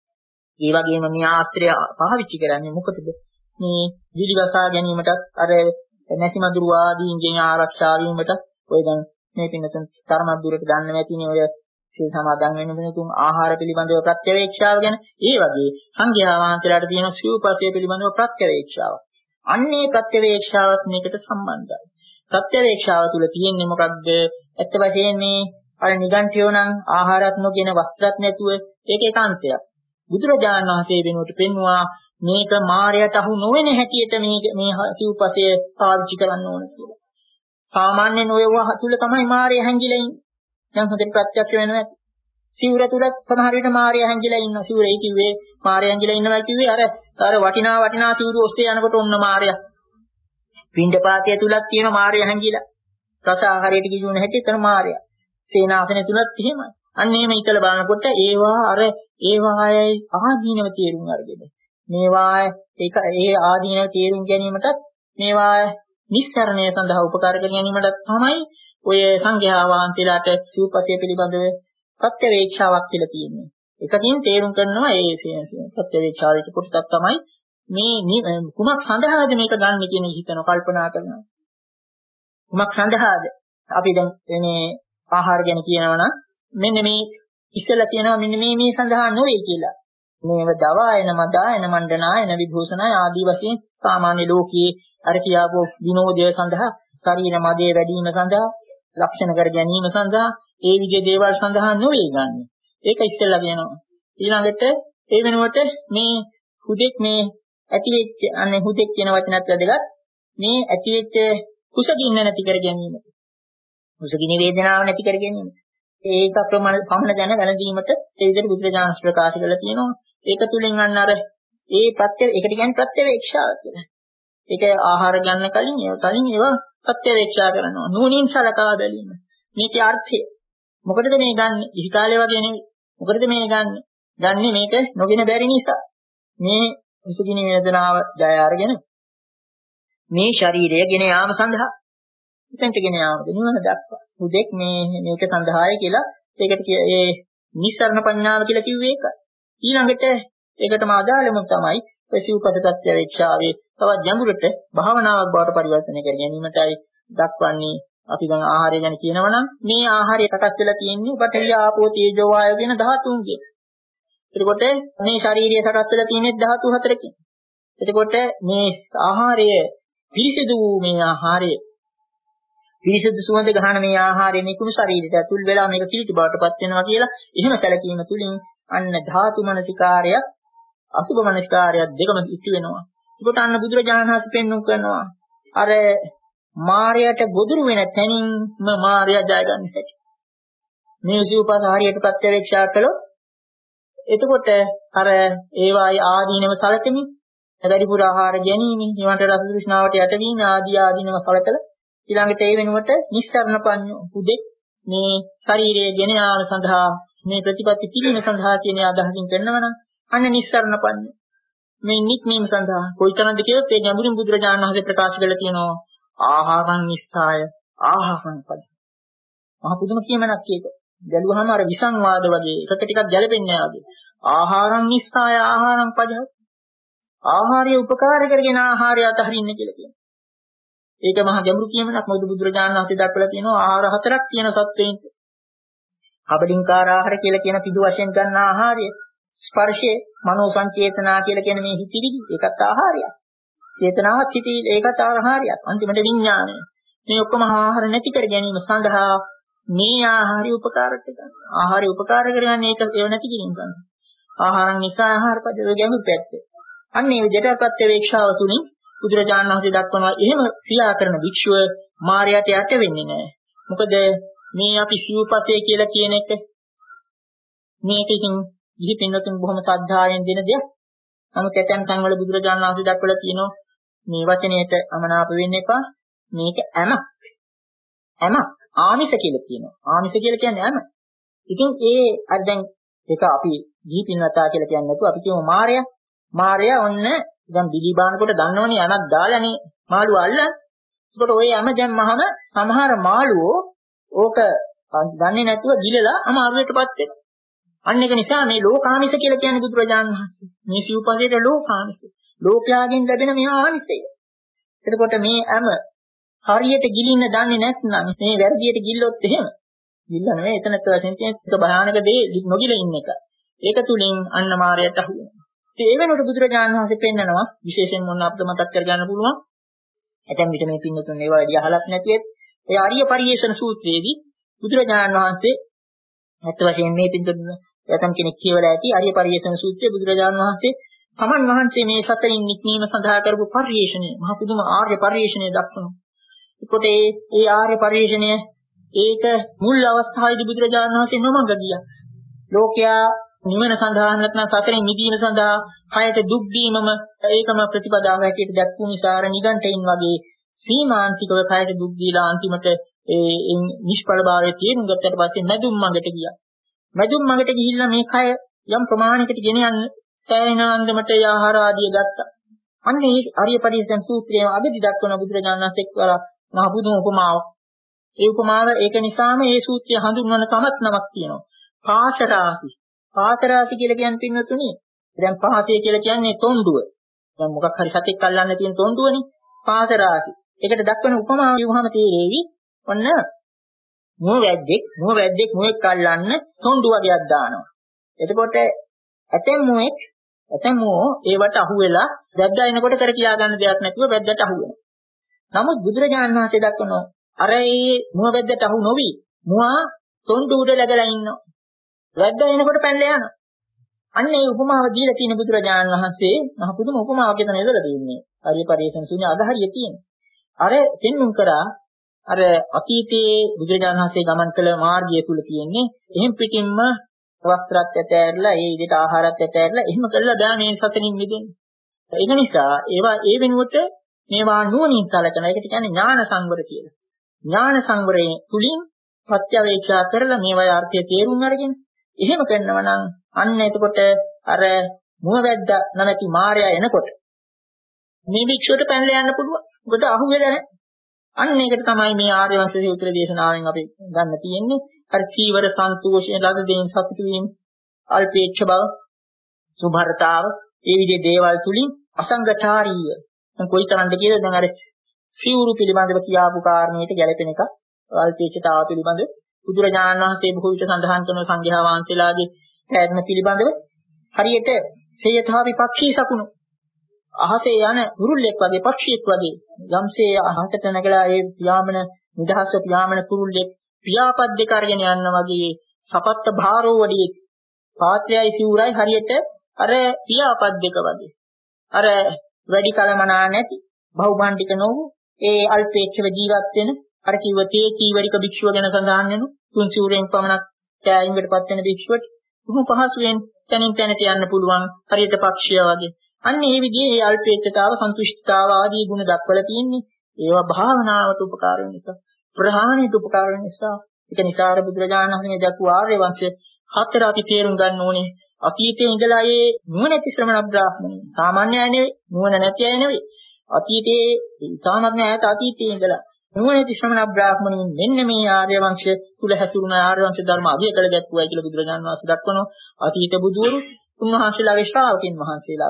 B: ඒ වගේම මේ ආශ්‍රය පාවිච්චි කරන්නේ මොකටද? මේ විලිවසා ගැනීමටත් අර නැසිමදුරු ආදීන්ගෙන් ආරක්ෂා වීමට ඔය දැන් මේ පින්නතුන් තරමක් දුරට දන්න නැතිනේ ඔය සිල් සමාදන් වෙන මිනිතුන් ආහාර පිළිබඳව ප්‍රත්‍යවේක්ෂාව ගැන. ඒ වගේ සංඝයා වහන්සේලාට තියෙන සිව්පසය පිළිබඳව ප්‍රත්‍යවේක්ෂාව. අන්නේ ප්‍රත්‍යවේක්ෂාවත් මේකට සම්බන්ධයි. ප්‍රත්‍යවේක්ෂාව තුල තියෙන්නේ මොකක්ද? ඇත්ත වශයෙන්ම මේ අර නිගණ්ඨයෝ නම් ආහාරත් නොගෙන වස්ත්‍රත් නැතුව ඒක ඒකාන්තයක්. බුදුරජාණන් වහන්සේ වෙනුවට පෙන්වුවා මේක මායයට අහු නොවන හැටියට මේ මේ සිව්පසය පාවිච්චි කරන්න ඕන කියලා. සාමාන්‍යයෙන් ඔය තුල තමයි මායය හැංගිලා ඉන්නේ. දැන් හොඳට ප්‍රත්‍යක්ෂ වෙනවා. සිවුර තුල සමහර විට මායය හැංගිලා ඉන්නවා. සිවුරේ කිව්වේ මායය හැංගිලා ඉන්නවා කිව්වේ අර අර වටිනා වටිනා සිවුරු ඔස්සේ යනකොට ඔන්න මායය. පින්ඩපාතය තුලක් තියෙන මායය හැංගිලා. රස ආහාරයට කිදුන හැටි එතන මායය. සේනාසනය තුලත් එහෙමයි. අන්න එහෙම ඉතල බලනකොට ඒවා අර ඒවායේ ආදීනව තේරුම් අරගෙන මේවා ඒක ඒ ආදීනව තේරුම් ගැනීමටත් මේවා නිස්සරණය සඳහා උපකාර කර ගැනීමටත් තමයි ඔය සංඝයා වහන්සේලාට සිව්පසය පිළිබඳව ප්‍රත්‍යවේක්ෂාවක් කියලා තියෙන්නේ. එකකින් තේරුම් කරනවා ඒ ප්‍රත්‍යවේක්ෂාවේ කොටසක් තමයි මේ කුමක් සඳහාද මේක ගන්න කියන හිතන කල්පනා කරනවා. කුමක් සඳහාද? අපි දැන් මේ ආහාර ගැන කියනවනම් මෙන්න මේ ඉස්සෙල්ලා කියනවා මෙන්න මේ මේ සඳහා නොවේ කියලා. මේව දවායන මදායන මණ්ඩනායන විභූෂණය ආදී වශයෙන් සාමාන්‍ය ලෝකයේ අර කියාවෝ විනෝදය සඳහා, ශරීර මදේ වැඩි වීම සඳහා, ලක්ෂණ කර ගැනීම සඳහා, ඒ විදිහේ දේවල් සඳහා නොවේ ගන්න. ඒක ඉස්සෙල්ලා කියනවා. ඊළඟට ඒ වෙනුවට මේ හුදෙක් මේ ඇතිවෙච්ච අනේ හුදෙක් කියන වචනත් වැදගත්. මේ ඇතිවෙච්ච කුසගින්න නැති කර ගැනීම. කුසගින වේදනාව නැති කර ගැනීම. ඒක ප්‍රමාණ පමණ දැන වැළඳීමට ඒ විදිහට බුදුරජාණන් ප්‍රකාශ කරලා තියෙනවා. ඒක තුලින් අන්න අර ඒ ප්‍රත්‍ය ඒකට කියන්නේ ප්‍රත්‍යවේක්ෂාව කියලා. ඒක ආහාර ගන්න කලින් ඒ කලින් ඒවා ප්‍රත්‍යවේක්ෂා කරනවා. නුවණින් සලකා බැලීම. මේකේ අර්ථය. මොකටද මේ ගන්න? ඉහි කාලේ වගේ නෙවෙයි. මොකටද මේ ගන්න? ගන්නේ මේක නොගෙන බැරි නිසා. මේ කුසගින වේදනාව ජය අරගෙන මේ ශරීරය ගෙන යාම සඳහා එතෙන්ට ගෙන යාමද නිවන දක්වා. හුදෙක් මේ මේක සඳහායි කියලා ඒකට ඒ නිස්සරණ පඤ්ඤාව කියලා කිව්වේ ඒක. ඊළඟට ඒකටම අදාළම තමයි පසිව්පත ප්‍රත්‍යවේක්ෂාවේ තවත් ගැඹුරට භාවනාවක් බවට පරිවර්තනය කර ගැනීමටයි දක්වන්නේ. අපි දැන් ආහාරය ගැන කියනවා නම් මේ ආහාරය සකස් වෙලා තියෙන්නේ පඨවි ආපෝ තේජෝ වායෝ කියන ධාතුන්ගෙන්. එතකොට මේ ශාරීරිය සකස් වෙලා තියෙන්නේ ධාතු හතරකින්. එතකොට මේ ආහාරය පිරිසිදු වූ මේ ආහාරය පිරිසිදු සුවඳ ගහන මේ ආහාරය මේ කුණු ශරීරයට ඇතුල් වෙලා මේක පිළිටි බවටපත් වෙනවා කියලා එහෙම සැලකීම තුලින් අන්න ධාතු මනසිකාරය අසුභ මනස්කාරයත් දෙකම ඉති වෙනවා. ඒකට අන්න බුදුරජාණන් වහන්සේ පෙන්වුම් කරනවා අර මායයට ගොදුරු වෙන තැනින්ම මායя ජය ගන්න හැටි. මේ සිව්පස හරියට ප්‍රත්‍යවේක්ෂා කළොත් එතකොට අර ඒවායි ආදීනව සැලකෙමින් වැඩිපුර ආහාර ගැනීම, නිවන්ට රස තෘෂ්ණාවට යටවීම ආදී ආදීනව සැලකලා ඊළඟට ඒ වෙනුවට නිස්සරණ පඤ්ඤෝ උදෙක් මේ ශරීරයේ ගෙන යාම සඳහා මේ ප්‍රතිපත්ති කිරීම සඳහා කියන අදහසින් කරනවනම් අන්න නිස්සරණ පඤ්ඤෝ මේ නික්මීම සඳහා කොයිතරම්ද කියොත් ඒ ගැඹුරින් බුදුරජාණන් වහන්සේ ප්‍රකාශ කළා තියෙනවා ආහාරං නිස්සාය ආහාරං පද. මහ පුදුම කියමනක් ඒක. ගැලුවාම අර විසංවාද වගේ එකට ටිකක් ගැලපෙන්නේ නැහැ වගේ. ආහාරං නිස්සාය ආහාරං පද. ආහාරය උපකාර කරගෙන ආහාරය අතහරින්න කියලා කියනවා. ඒක මහ ගැඹුරු කියමනක්. මොකද බුදුරජාණන් වහන්සේ දක්වලා තියෙනවා ආහාර හතරක් තියෙන සත්වයින්. කබලින්කාර ආහාර කියලා කියන පිටු වශයෙන් ගන්න ආහාරය, ස්පර්ශේ, මනෝ සංචේතනා කියලා කියන මේ හිතිවිලි ඒකත් ආහාරයක්. චේතනාවක් හිතිවිලි ඒකත් ආහාරයක්. අන්තිමට විඥානය. මේ ඔක්කොම ආහාර නැති කර ගැනීම සඳහා මේ ආහාරය උපකාරක ගන්නවා. ආහාරය උපකාර කරගන්නේ ඒක ඒව නැති කිරීම සඳහා. ආහාරන් නිසා ආහාර පදේ ගැඹුරු පැත්තේ. අන්න ඒ විදිහට ප්‍රත්‍යවේක්ෂාව තුලින් බුදුරජාණන් වහන්සේ දක්වනවා එහෙම ක්‍රියා කරන භික්ෂුව මායයට යට වෙන්නේ නැහැ. මොකද මේ අපි සිව්පසේ කියලා කියන එක මේකකින් ගිහි පින්වතුන් බොහොම ශ්‍රද්ධාවෙන් දෙන දෙයක්. නමුත් ඇතැම් තැන්වල බුදුරජාණන් වහන්සේ දක්වලා තියෙනවා මේ වචනයට අමනාප වෙන්න එපා. මේක ඇම. ඇම ආමිෂ කියලා කියනවා. ආමිෂ කියලා කියන්නේ ඇම. ඉතින් ඒ අර දැන් ඒක අපි ගිහි පින්වතා කියලා කියන්නේ නැතුව අපි කියමු මායя. මායя ඔන්න දැන් බිලිබානකොට දන්නවනේ යනක් දාලානේ මාළුව අල්ලන්නේ. ඒකට ඔය යම දැම්මහම සමහර මාළුවෝ ඕක දන්නේ නැතුව ගිලලා අමාරුවටපත් වෙනවා. අන්න ඒක නිසා මේ ලෝකාමිෂ කියලා කියන්නේ බුදුරජාණන් වහන්සේ. මේ සිව්පසේට ලෝකාමිෂ. ලෝකයාගෙන් ලැබෙන මේ ආමිෂය. එතකොට මේ යම හරියට ගිලින්න දන්නේ නැත්නම් මේ වැරදියට ගිල්ලොත් එහෙම. ගිල්ල නෙවෙයි එතනත් වශයෙන් තියෙන එක භයානක දේ නොගිල ඉන්න එක. ඒක තුලින් අන්න මායයට අහු වෙනවා. ඒ වෙනකොට බුදුරජාණන් වහන්සේ පෙන්නනවා විශේෂයෙන් මොන අපිට මතක් කරගන්න පුළුවන්. ඇතැම් විට මේ පින්නතුන් ඒවා වැඩි අහලත් නැතිවෙත් ඒ ආර්ය පරිේෂණ සූත්‍රයේදී බුදුරජාණන් වහන්සේ අත් වශයෙන් මේ පින්නතුන් ඇතැම් කෙනෙක් කියවලා ඇති ආර්ය පරිේෂණ සූත්‍රයේ බුදුරජාණන් වහන්සේ සමන් වහන්සේ මේ සතරින් නික්මීම සඳහා කරපු පරිේෂණය මහ පුදුම ආර්ය පරිේෂණය දක්වනවා. ඒකට ඒ ඒ ආර්ය පරිේෂණය ඒක මුල් අවස්ථාවේදී බුදුරජාණන් වහන්සේ නොමඟ ගියා. ලෝකයා නිවන සඳහා නැත්නම් සතරෙන් මිදීම සඳහා කයට දුක් දීමම ඒකම ප්‍රතිපදාව හැටියට දැක්වූ නිසා අර නිගණ්ඨයින් වගේ සීමාන්තිකව කයට දුක් දීලා අන්තිමට ඒ නිෂ්ඵලභාවයේ තේරුම් ගත්තට පස්සේ මැදුම් මඟට ගියා. මැදුම් මඟට ගිහිල්ලා මේ කය යම් ප්‍රමාණයකට ගෙන යන්න සෑහෙන අන්දමට ආහාර ආදිය ගත්තා. අන්න ඒ ආර්ය පරිසං සූත්‍රයේ අගදි දක්වන බුදුරජාණන් වහන්සේ එක්වර මහ පුදුම උපමාවක්. ඒ උපමාව ඒක නිසාම මේ සූත්‍රය හඳුන්වන තමත් නමක් තියෙනවා. පාශරාසි. පාශරාසි කියලා කියන්නේ පින්නතුනි. දැන් පාසය කියලා කියන්නේ තොණ්ඩුව. දැන් මොකක් හරි සතෙක් අල්ලන්න තියෙන තොණ්ඩුවනේ. පාශරාසි. ඒකට දක්වන උපමාව යවහම තේරෙවි. ඔන්න මුව වැද්දෙක් මුව වැද්දෙක් මුවෙක් අල්ලන්න තොණ්ඩු වගේක් දානවා. එතකොට ඇතැම් මුවෙක් ඇතැම් මුවෝ ඒවට අහු වෙලා වැද්දා එනකොට කර කියා ගන්න දෙයක් නැතුව වැද්දට අහු වෙනවා. නමුත් බුදුරජාණන් වහන්සේ දක්වනවා අර ඒ මුව වැද්දට අහු නොවි මුවා තොණ්ඩු උඩ läගලා ඉන්නවා. වැද්දා එනකොට පැනලා යනවා. අන්න ඒ උපමාව දීලා තියෙන බුදුරජාණන් වහන්සේ මහ පුදුම උපමාවක් කියන නේදලා තියෙන්නේ. ආර්ය පරිේෂණ ශූන්‍ය අදහරිය තියෙන. අර පෙන්눔 කරා අර අතීතයේ බුදුරජාණන් වහන්සේ ගමන් කළ මාර්ගය තුල තියෙන්නේ එහෙම් පිටින්ම වස්ත්‍රات ඇතෑරලා ඒ විදිහට ආහාරات ඇතෑරලා එහෙම කළා දැන් මේ සතරින් මිදෙන්නේ. ඒක නිසා ඒවා ඒ වෙනුවට මේවා නුවණින් සලකන එකට කියන්නේ ඥාන සංවර කියලා. ඥාන සංවරයේ තුලින් ප්‍රත්‍යවේක්ෂා කරලා මේවායේ අර්ථය තේරුම් අරගෙන එහෙම කරනවා නම් අන්න එතකොට අර මුවවැද්ද නැමැති මායя එනකොට මේ වික්ෂුවට පැනලා යන්න පුළුවන්. මොකද අහු වෙලා නැහැ. අන්න ඒකට තමයි මේ ආර්ය වංශ සූත්‍ර දේශනාවෙන් අපි ගන්න තියෙන්නේ. අර චීවර සන්තෝෂයෙන් ලද දෙයින් සතුටු වීම, අල්පේච්ඡ බව, සුභරතාව, ඒ විදිහේ දේවල් තුලින් අසංගතාරීය. දැන් කොයිතරම්ද කියලා දැන් අර සිවුරු පිළිබඳව කියාපු කාරණේට ගැලපෙන එක අල්පේච්ඡතාව පිළිබඳ බුදුරජාණන් වහන්සේ බොහෝ විට සඳහන් කරන සංඝයා වහන්සේලාගේ පැත්ම පිළිබඳව හරියට සේයථා විපක්ෂී සකුණු අහසේ යන කුරුල්ලෙක් වගේ පක්ෂියෙක් වගේ යම්සේ අහසට නැගලා ඒ පියාඹන නිදහස පියාඹන කුරුල්ලෙක් පියාපත් දෙක අරගෙන යනවා වගේ සපත්ත භාරෝ වඩියේ පාත්‍රයයි සිවුරයි හරියට අර පියාපත් දෙක වගේ. අර වැඩි කලමනා නැති බහුභාණ්ඩික නොවු ඒ අල්පේච්ඡව ජීවත් වෙන අර කිව්ව තේ කීවරික භික්ෂුව ගැන සඳහන් වෙනු තුන් සිවුරෙන් පමණක් කෑයින්කටපත් වෙන භික්ෂුවට උහු පහසුවෙන් තනින් තැනට යන්න පුළුවන් හරියට පක්ෂිය වගේ. අන්න ඒ විදිහේ ඒ අල්පේච්ඡතාව සන්තුෂ්ඨතාව ආදී ගුණ දක්වලා තියෙන්නේ. ඒවා භාවනාවට උපකාර වෙන නිසා ප්‍රහාණයට උපකාර වෙන නිසා ඒක නිසා අර බුදුරජාණන් වහන්සේ දක්වපු ආර්ය වංශය හතර අපි තේරුම් ගන්න ඕනේ. අතීතයේ ඉඳලා ඒ නුවණැති ශ්‍රමණ බ්‍රාහ්මණය සාමාන්‍ය අය නෙවෙයි නුවණ නැති අය නෙවෙයි. අතීතයේ ඉතාමත් ඈත අතීතයේ ඉඳලා නුවණැති ශ්‍රමණ බ්‍රාහ්මණයන් මෙන්න මේ ආර්ය වංශය තුල හැසිරුණ ආර්ය වංශ ධර්ම අධ්‍යය කළ ගැත්තුවයි කියලා බුදුරජාණන් වහන්සේ දක්වනවා. අතීත බුදුවරු උන්වහන්සේලාගේ ශ්‍රාවකින් වහන්සේලා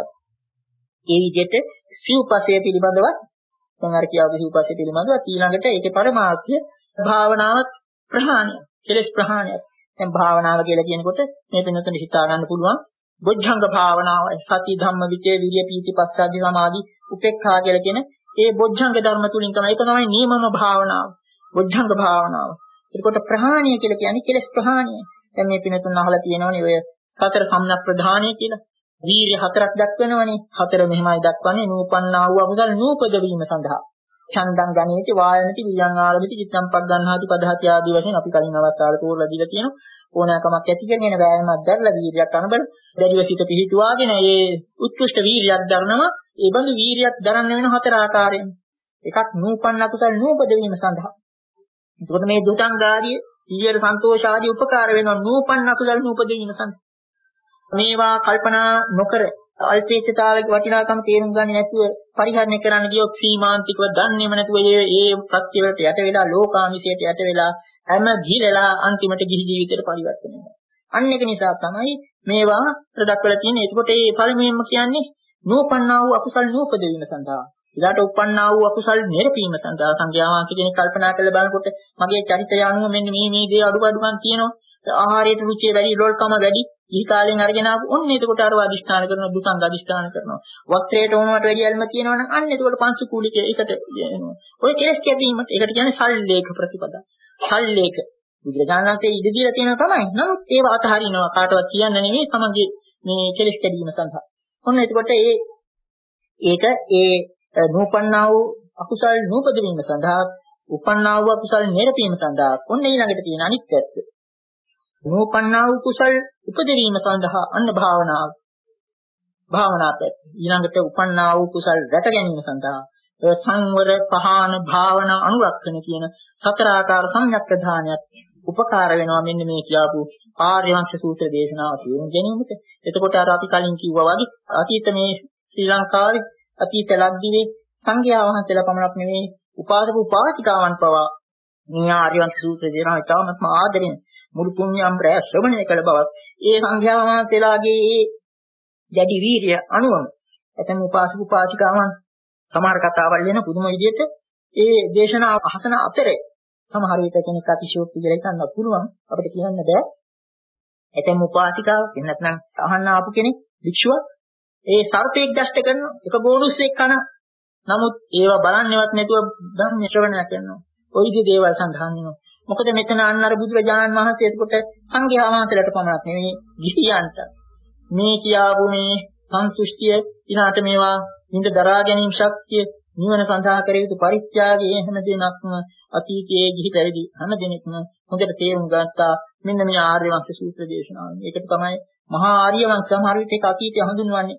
B: ඒ විදිහට සිව්පසය පිළිබඳව දැන් අර කියාපු සිව්පසය පිළිබඳව ඊළඟට ඒකේ පරමාර්ථය භාවනාවත් ප්‍රහාණය කෙලස් ප්‍රහාණය. දැන් භාවනාව කියලා කියනකොට මේ වෙනතන හිතා ගන්න පුළුවන් බොජ්ජංග භාවනාව සති ධම්ම විචේ විරිය පීති පස්සද්ධි සමාධි උපේක්ඛා කියලා කියන ඒ බොජ්ජංග ධර්ම තුලින් තමයි ඒක තමයි නියමම භාවනාව බොජ්ජංග භාවනාව. ඒකට ප්‍රහාණය කියලා කියන්නේ කෙලස් ප්‍රහාණය. දැන් මේ පිනතුන් අහලා තියෙනවනේ ඔය සතර සම්‍යක් ප්‍රධානය කියලා. වීර්ය හතරක් දක්වනවනේ. හතර මෙහිමයි දක්වන්නේ නූපන්නා වූ අකුසල නූපද වීම සඳහා. ඡන්දං ගණේති වායනති වියං ආරමිති චිත්තං පග්ගන්හාති පදහති ආදී වශයෙන් අපි කලින් අවස්ථාවල තෝරලා දීලා තියෙනවා. ඕනෑකමක් ඇති කරගෙන වෑයමක් දැරලා වීර්යයක් අනබල දැඩිව සිත පිහිටුවාගෙන ඒ උත්කෘෂ්ඨ වීර්යයක් දරනවා. ඒ බඳු වීර්යයක් දරන්න වෙන හතර ආකාරයෙන්. එකක් නූපන්න අකුසල නූපද වීම සඳහා. එතකොට මේ දුතංගාදී ඊයර සන්තෝෂ ආදී උපකාර වෙනවා නූපන්න අකුසල නූපද වීම සඳහා. මේවා කල්පනා නොකර අල්පේච්ඡතාවයේ වටිනාකම තේරුම් ගන්නේ නැතුව පරිහරණය කරන්න ගියොත් සීමාන්තිකව දන්නේම නැතුව ඒ ඒ ප්‍රත්‍ය වලට යට වෙලා ලෝකාමිසයට යට වෙලා හැම ගිලලා අන්තිමට ගිහි ජීවිතයට පරිවර්තනය වෙනවා. අන්න ඒක නිසා තමයි මේවා ප්‍රදක්වලා තියෙන්නේ. ඒකට මේ පළමුවෙන්ම කියන්නේ නූපන්නා වූ අකුසල් නූපද වීම සඳහා. ඊළාට උපන්නා වූ අකුසල් නිරපීම සඳහා සංඝයාවාන්ති කෙනෙක් කල්පනා කරලා බලනකොට මගේ චරිතය අනුව මෙන්න මේ මේ දේ අඩුපාඩුකම් තියෙනවා. ආහාරයට රුචිය වැඩි, ලොල්කම වැඩි, ඊ කාලෙන් අරගෙන ආපු ඔන්න එතකොට අරව අදිෂ්ඨාන කරනවා, දුසංග අදිෂ්ඨාන කරනවා. වස්ත්‍රයට ඕනවට වැඩි ඇල්ම තියෙනවනම් අන්න එතකොට පංච කූලික එකට එනවා. ඔය කෙලස් කැපීමත් ඒකට කියන්නේ සල්ලේඛ ප්‍රතිපදා. සල්ලේඛ බුදුරජාණන් වහන්සේ ඉඳ දීලා තියෙනවා තමයි. නමුත් ඒව අතහරිනවා කාටවත් කියන්න නෙමෙයි තමන්ගේ මේ කෙලස් කැඩීම සඳහා. ඔන්න එතකොට ඒ ඒක ඒ නූපන්නා වූ අකුසල් නූපද වීම සඳහා, උපන්නා වූ අකුසල් නිරපීම සඳහා. ඔන්න ඊළඟට තියෙන අනිත් පැත්ත. නූපන්නා වූ කුසල් උපදවීම සඳහා අන්න භාවනාව. භාවනාපත් ඊළඟට උපන්නා වූ කුසල් රැක ගැනීම සඳහා සංවර පහාන භාවනා අනුරක්ෂණ කියන සතර ආකාර සම්‍යක් ප්‍රධානයක් උපකාර වෙනවා මෙන්න මේ කියපු ආර්ය වංශ සූත්‍ර දේශනාව තේරුම් ගැනීමට. එතකොට අර අපි කලින් කිව්වා වගේ අතීත මේ ශ්‍රී ලංකාවේ අතීත ලක්දිවේ සංඝයා වහන්සේලා පමණක් නෙවෙයි උපාසක උපාසිකාවන් පවා මේ ආර්ය වංශ සූත්‍ර දේශනාව ඉතාමත්ම ආදරෙන් මුළු පුණ්‍යම් රැ ශ්‍රවණය කළ බවත් ඒ සංඝයා වහන්සේලාගේ ඒ දැඩි වීරිය අනුවම ඇතැම් උපාසක උපාසිකාවන් සමහර කතාවල් වෙන පුදුම විදිහට ඒ දේශනාව අහසන අතරේ සමහර විට කෙනෙක් අතිශයෝක්ති කියලා හිතන්න පුළුවන් අපිට කියන්න බෑ. ඇතැම් උපාසිකාවක් නැත්නම් අහන්න ආපු කෙනෙක් භික්ෂුවක් ඒ සර්පෙක් දෂ්ට කරන එක බෝනුස්සෙක් කන නමුත් ඒවා බලන්නේවත් නැතුව ධර්ම ශ්‍රවණය කරනවා. ওই විදිහේ දේවල් සඳහන් වෙනවා. මොකද මෙතන අන්න අර බුදුරජාණන් වහන්සේ එතකොට සංඝයා වහන්සේලාට පමණක් නෙවෙයි ගිහියන්ට මේ කියාවු මේ සංසුෂ්ටිය ඊනාට මේවා නිඳ දරා ගැනීම ශක්තිය නිවන සඳහා කර යුතු පරිත්‍යාගයේ හැම දිනක්ම අතීතයේ ගිහි පැවිදි හැම දිනෙකම හොඳට තේරුම් ගත්තා මෙන්න මේ ආර්ය වංශ සූත්‍ර දේශනාව. ඒකට තමයි මහා ආර්ය වංශ සමහර විට ඒක අතීතය හඳුන්වන්නේ.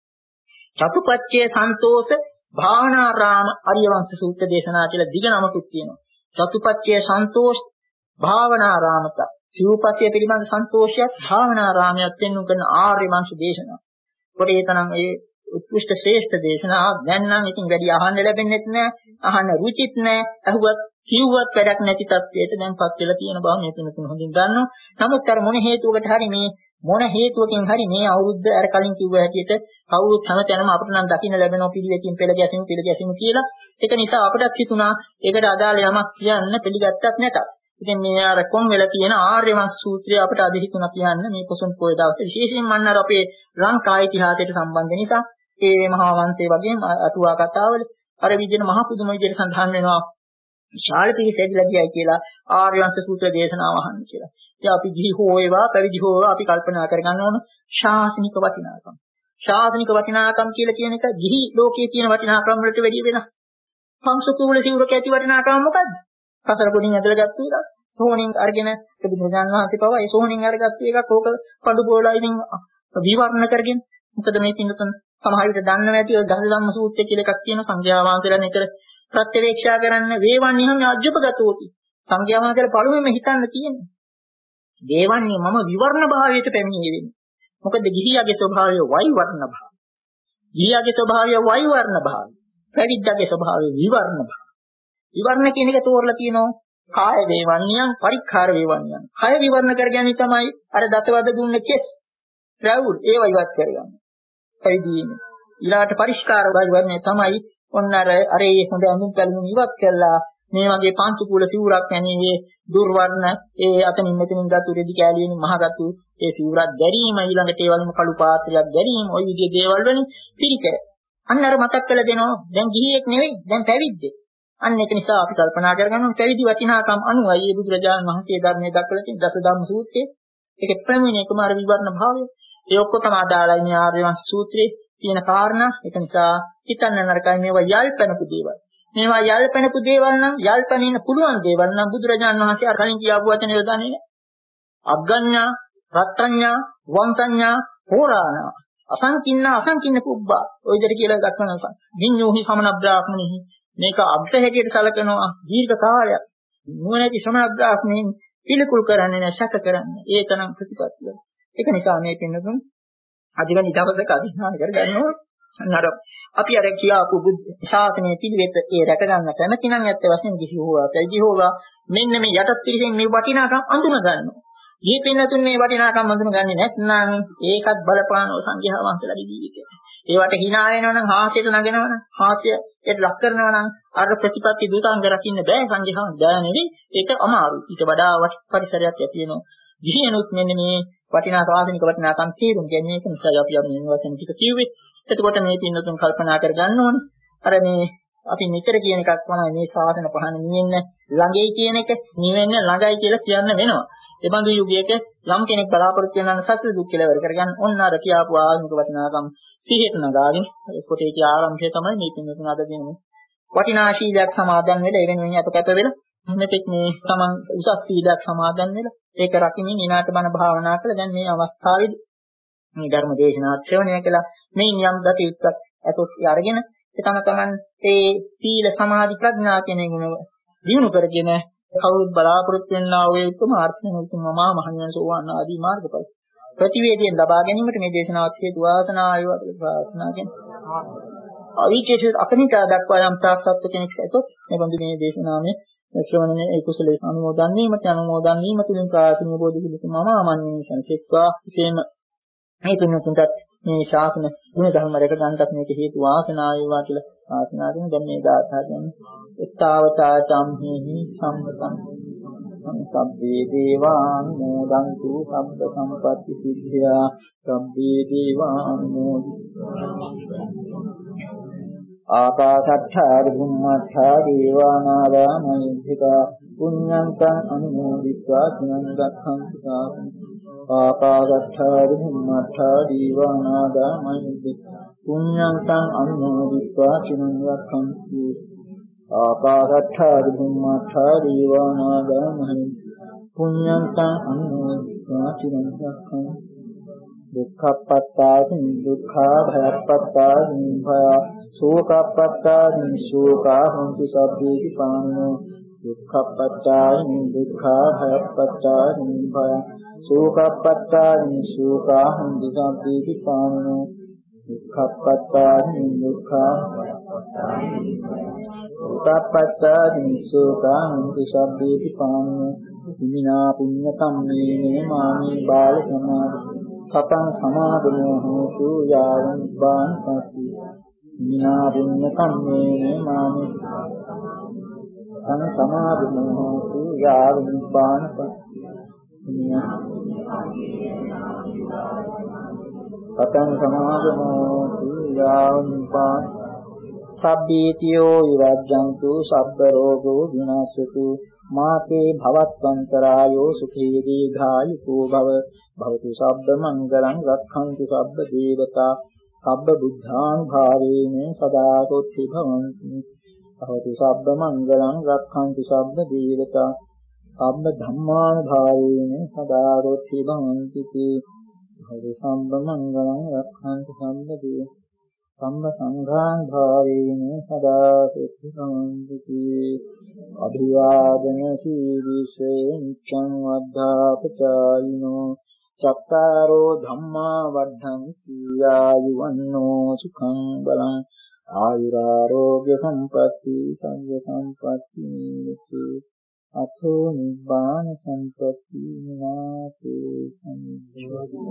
B: චතුපච්චේ සන්තෝෂ භාවනාරාම ආර්ය වංශ සූත්‍ර දේශනාව කියලා දිග නමකුත් තියෙනවා. චතුපච්චේ සන්තෝෂ භාවනාරාමත සිව්පස්ය පිළිබඳ සන්තෝෂයක් භාවනාරාමයක් වෙනු කරන ආර්ය වංශ දේශනාව. කොට ඒ තරම් ඒ උත්කෘෂ්ඨ ශ්‍රේෂ්ඨ දේශනාවක් දැන් නම් ඉතින් වැඩි අහන්න ලැබෙන්නේ නැහැ. අහන්න රුචිත් නැහැ. අහුවත් කිව්වත් වැඩක් නැති තත්ත්වයට දැන්පත් වෙලා තියෙන බව මේ පිටුතුන් හොඳින් දන්නවා. නමුත් අර මොන හේතුවකට හරි මේ මොන හේතුවකින් හරි මේ අවුරුද්ද අර කලින් කිව්ව හැටියට කවුරුත් හැමතැනම අපිට නම් දකින්න ලැබෙනවා පිළිවෙතින් පෙළ ගැසීම පිළ ගැසීම කියලා. ඒක නිසා අපිටත් හිතුණා ඒකට අදාළ යමක් කියන්න පිළිගත්තත් නැතත්. ඉතින් මේ අර කොන් වෙලා තියෙන ආර්ය වංශ සූත්‍රය අපිට අද හිතුණා කියන්න මේ පොසොන් පොය දවසේ විශේෂයෙන්ම මන්න අර අපේ ලංකා ඉතිහාසයට සම්බන්ධ නිසා ඒ මහා වංශයේ වගේම අටුවා කතාවල අර විදිහට මහා පුදුම විදිහට සඳහන් වෙනවා විශාල පිරිසෙදලා ගියයි කියලා ආර්ය වංශ සූත්‍ර දේශනාව අහන්න කියලා. ඉතින් අපි ගිහි හෝ ඒවා පැවිදි හෝ ඒවා අපි කල්පනා කරගන්න ඕන ශාසනික වටිනාකම්. ශාසනික වටිනාකම් කියලා කියන එක ගිහි ලෝකයේ තියෙන වටිනාකම් වලට වැඩිය වෙනස්. පංසුකුල සිවුරක ඇති වටිනාකම මොකද්ද? කතර පොඩින් ඇදලා ගත්ත එක සෝණින් අරගෙන බුදුරජාණන් වහන්සේ පවා ඒ සෝණින් අරගත්ත එකක් ඕක පඳු බෝලා ඉතින් විවරණ කරගෙන මොකද මේ පින්නතුන් සමහර විට දන්නව ඇති ඔය දස ධම්ම සූත්‍රය කියලා එකක් තියෙන සංඝයා වහන්සේලා නේතර ප්‍රත්‍යවේක්ෂා කරන්න වේවන්නේ හැම අජ්ජපගතෝති සංඝයා වහන්සේලා පළමුවෙන්ම හිතන්න තියෙන්නේ දේවන්නේ මම විවරණ භාවයට පැමිණෙන්නේ වෙන්නේ මොකද ගිහියාගේ ස්වභාවය වෛවර්ණ භාවය ගිහියාගේ ස්වභාවය වෛවර්ණ භාවය පැවිද්දාගේ ස්වභාවය විවරණ භාවය විවරණ කියන එක තෝරලා තියෙනවා කාය වේවන්නයන් පරික්ඛාර වේවන්නයන් කය විවරණ කරගන්නේ තමයි අර දසවද දුන්න කෙස් රවුල් ඒව ඉවත් කරගන්න පැවිදීම ඊළාට පරිස්කාර වර්ණය තමයි ඔන්න අර අර ඒ හොඳ අඳුන් පැලුම් ඉවත් කළා මේ වගේ පංචකූල සිවුරක් නැණේ දුර්වර්ණ ඒ අතනින් මෙතනින් ගත්තු රෙදි කැලියෙන් මහගත්තු ඒ සිවුරක් දැරීම ඊළඟට ඒ වගේම කළු පාත්‍රයක් දැරීම ওই විදිහේ දේවල් වලින් පිළිකර අන්න අර මතක් කරලා දෙනවා දැන් ගිහියෙක් නෙවෙයි දැන් පැවිද්දෙක් අන්න ඒක නිසා අපි කල්පනා කරගන්න පැවිදි වටිනාකම් අනුවයි මේ බුදුරජාණන් වහන්සේ ධර්මයේ දක්වලා තියෙන දස ධම්ම සූත්‍රයේ ඒකේ ප්‍රමිණේකම අර විවරණ භාවය ඒ ඔක්කොම ආදාළයි මේ ආර්ය වංශ සූත්‍රයේ තියෙන කාරණා ඒක නිසා හිතන්න නරකයි මේවා යල්පනපු දේවල් මේවා යල්පනපු දේවල් නම් යල්පනින්න පුළුවන් දේවල් නම් බුදුරජාණන් වහන්සේ අර කලින් කියපු වචනේ යොදන්නේ නැහැ අග්ගඤ්ඤා රත්ත්‍ඤ්ඤා වංසඤ්ඤා හෝරාණා අසංකින්න අසංකින්න පුබ්බා ඔය විදිහට කියලා දක්වනවා විඤ්ඤෝහි සමන බ්‍රාහ්මණෙහි මේක අග්‍ර හැටියට සැලකනවා දීර්ඝ කාලයක් නුවණැති ශ්‍රමණ බ්‍රාහ්මණෙන් පිළිකුල් කරන්නේ නැහැ ශක කරන්නේ ඒකනම් ප්‍රතිපත්තිය ඒක නිසා මේ පින්නතුන් අදින ඉදවසක අධිෂ්ඨාන කරගන්නවා අර අපි අර කියාපු බුද්ධ ශාසනයේ පිළිවෙත ඒ රැක ගන්න කැමති නම් ඇත්ත වශයෙන්ම කිසි හොවා පැවිදි හොවා මෙන්න මේ යටත් පිළිසෙන් මේ වටිනාකම් අඳුන ගන්නවා. මේ පින්නතුන් මේ වටිනාකම් අඳුන ගන්නේ නැත්නම් ඒකත් බලපානව සංඝයා වහන්සේලාගේ ජීවිතේ. ඒවට hina වෙනවනම් හාස්‍යයට නගනවනම් හාස්‍යයට ලක් කරනවනම් අර ප්‍රතිපත්ති දුතාංග රකින්න බෑ සංඝයා බෑ නෙවෙයි ඒක අමාරුයි. ඊට වඩා පරිසරයක් ඇති වෙනවා. ගිහිනුත් මෙන්න මේ වටිනා සාසනික වටිනාකම් තීරුම් ගැනීම ඒක නිසා අපි අපි මේ වචන ටික කිව්වේ. එතකොට මේ පින්නතුන් කල්පනා කර ගන්න ඕනේ. අර මේ අපි මෙතර කියන එකක් තමයි මේ සාසන පහන නිවෙන්න ළඟයි කියන එක නිවෙන්න ළඟයි කියලා කියන්න වෙනවා. ඒ බඳු යුගයක යම් කෙනෙක් බලාපොරොත්තු වෙන සත්‍ය දුක් කෙලවර කරගන්න ඔන්න අර කියාපු ආගමික වටිනාකම් සිහියට නගාගෙන ඒකට ඒකේ ආරම්භය තමයි මේ පින්නතුන් අද දෙන්නේ. වටිනා ශීලයක් සමාදන් වෙලා එවෙන වෙන අපකත වෙලා මෙතෙක් මේ තමන් උසස් සීලයක් සමාදන් වෙලා ඒක රකිමින් ඊනාට බණ භාවනා කරලා දැන් මේ අවස්ථාවේදී මේ ධර්ම දේශනාවත් ශ්‍රවණය කළා මේ නියම් දති උත්සත් අතොත් අරගෙන ඒ තම තමන් ඒ සීල සමාධි ප්‍රඥා කියන ගුණ දිනු කරගෙන කවුරුත් බලාපොරොත්තු වෙනා වූ උතුම් ආර්ථික උතුම් මහා මහණියන් සෝවාන් ආදී මාර්ගඵල ප්‍රතිවේදයෙන් ලබා ගැනීමට මේ දේශනාවත් හේතු වාසනා ආයුව ප්‍රාර්ථනා කරනවා. අවිචේත අකනිතා දක්වා යම් තාක්ෂත්ව කෙනෙක් ඇතොත් මේ බඳු මේ දේශනාවේ ශ්‍රවණනේ ඒ කුසලයේ අනුමෝදන් වීමට අනුමෝදන් වීම තුලින් ප්‍රාර්ථනීය බෝධි පිළිතුරු මම ආමන්ත්‍රණය සංසෙත්වා විශේෂම මේ පින්වතුන්ට මේ ශාසන ගුණ ධර්ම රැක ගන්නත් මේක හේතු වාසනා වේවා කියලා ප්‍රාර්ථනා කරමු. දැන් මේ ගාථා කියන්නේ එත්තාවතා චම්හිහි සම්පතං සම්බ්බේ දේවාන් මොදන්තු සබ්බ සම්පatti සිද්ධා සම්බ්බේ දේවාන් මොදි ආකාශත්ථා බුම්මත්ථා දේවානාගා මහිද්దికා පුඤ්ඤං අනුමෝදිत्वा චිනං රක්ඛන්තු සාසනං ආකාශත්ථා බුම්මත්ථා දේවානාගා මහිද්దికා පුඤ්ඤං අනුමෝදිत्वा චිනං රක්ඛන්තු ආකාශත්ථා බුම්මත්ථා දේවානාගා මහිද්దికා පුඤ්ඤං අනුමෝදිत्वा චිනං රක්ඛන්තු දුක්ඛප්පත්තානි දුක්ඛා භයප්පත්තානි භය සෝකප්පත්තානි සෝකා හොන්තු සබ්බේති පානෝ දුක්ඛප්පත්තානි දුක්ඛා භයප්පත්තානි භය සෝකප්පත්තානි සෝකා හොන්තු සබ්බේති පානෝ දුක්ඛප්පත්තානි දුක්ඛා සෝකප්පත්තානි සෝකා හොන්තු සබ්බේති පානෝ ඉමිනා පුඤ්ඤ කම්මේන මාමේ බාල සමාධි සතං සමාදමෝ හෝතු යාවං බාන් පති මිනා පුඤ්ඤ කම්මේන මාමි සතං සමාදමෝ හෝතු යාවං බාන් පති සතං සමාදමෝ හෝතු යාවං බාන් සබ්බීතියෝ විරජ්ජන්තු සබ්බ රෝගෝ විනාශතු මාතේ භවත්වන්තරායෝ සුඛී දීඝායුකෝ භව භවතු සබ්බ මංගලං රක්ඛන්තු සබ්බ දේවතා සබ්බ බුද්ධානුභාවේන සදා සොත්ති භවන්ති භවතු සබ්බ මංගලං රක්ඛන්තු සබ්බ දේවතා සබ්බ ධම්මානුභාවේන සදා සොත්ති භවන්ති භවතු සබ්බ මංගලං රක්ඛන්තු සබ්බ දේවතා සම්ම සංඝානුභාවේන සදා සොත්ති භවන්ති අභිවාදන සීවිසේ නිච්ඡං වද්ධාපචායිනෝ චත්තාරෝ ධම්මා වද්ධන්ති ආයුවන්නෝ සුඛං බලං ආයුරාෝග්‍ය සම්පatti සංඝ සම්පatti නිති අතෝ නිබ්බාන සම්පatti නාතේ සම්බුද්ධ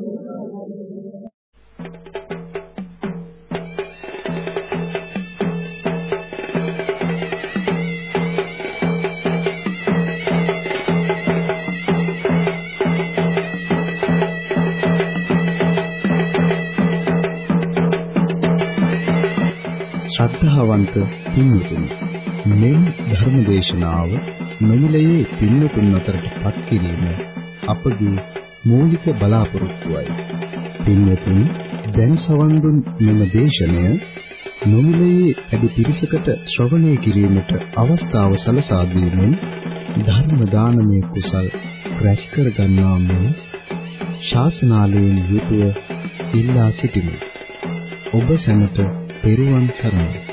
A: ශ්‍රද්ධාවන්ත පින්වතුනි, මෙම ධර්ම දේශනාව නොමිලයේ පින්වතුන් අතරට පත් කිරීම අපගේ මූලික බලාපොරොත්තුවයි. පින්වතුනි, දැන් සවන් දුන් මෙම දේශනය නොමිලයේ වැඩි පිරිසකට ශ්‍රවණය කිරීමට අවස්ථාව සලසා දීමෙන් ධර්ම දානමය කුසල් රැස් කර ගන්නා මෙන් ශාසනාලයෙන් යුතුව ඉල්ලා සිටිමි. ඔබ සැමට පෙරවන් සරණයි.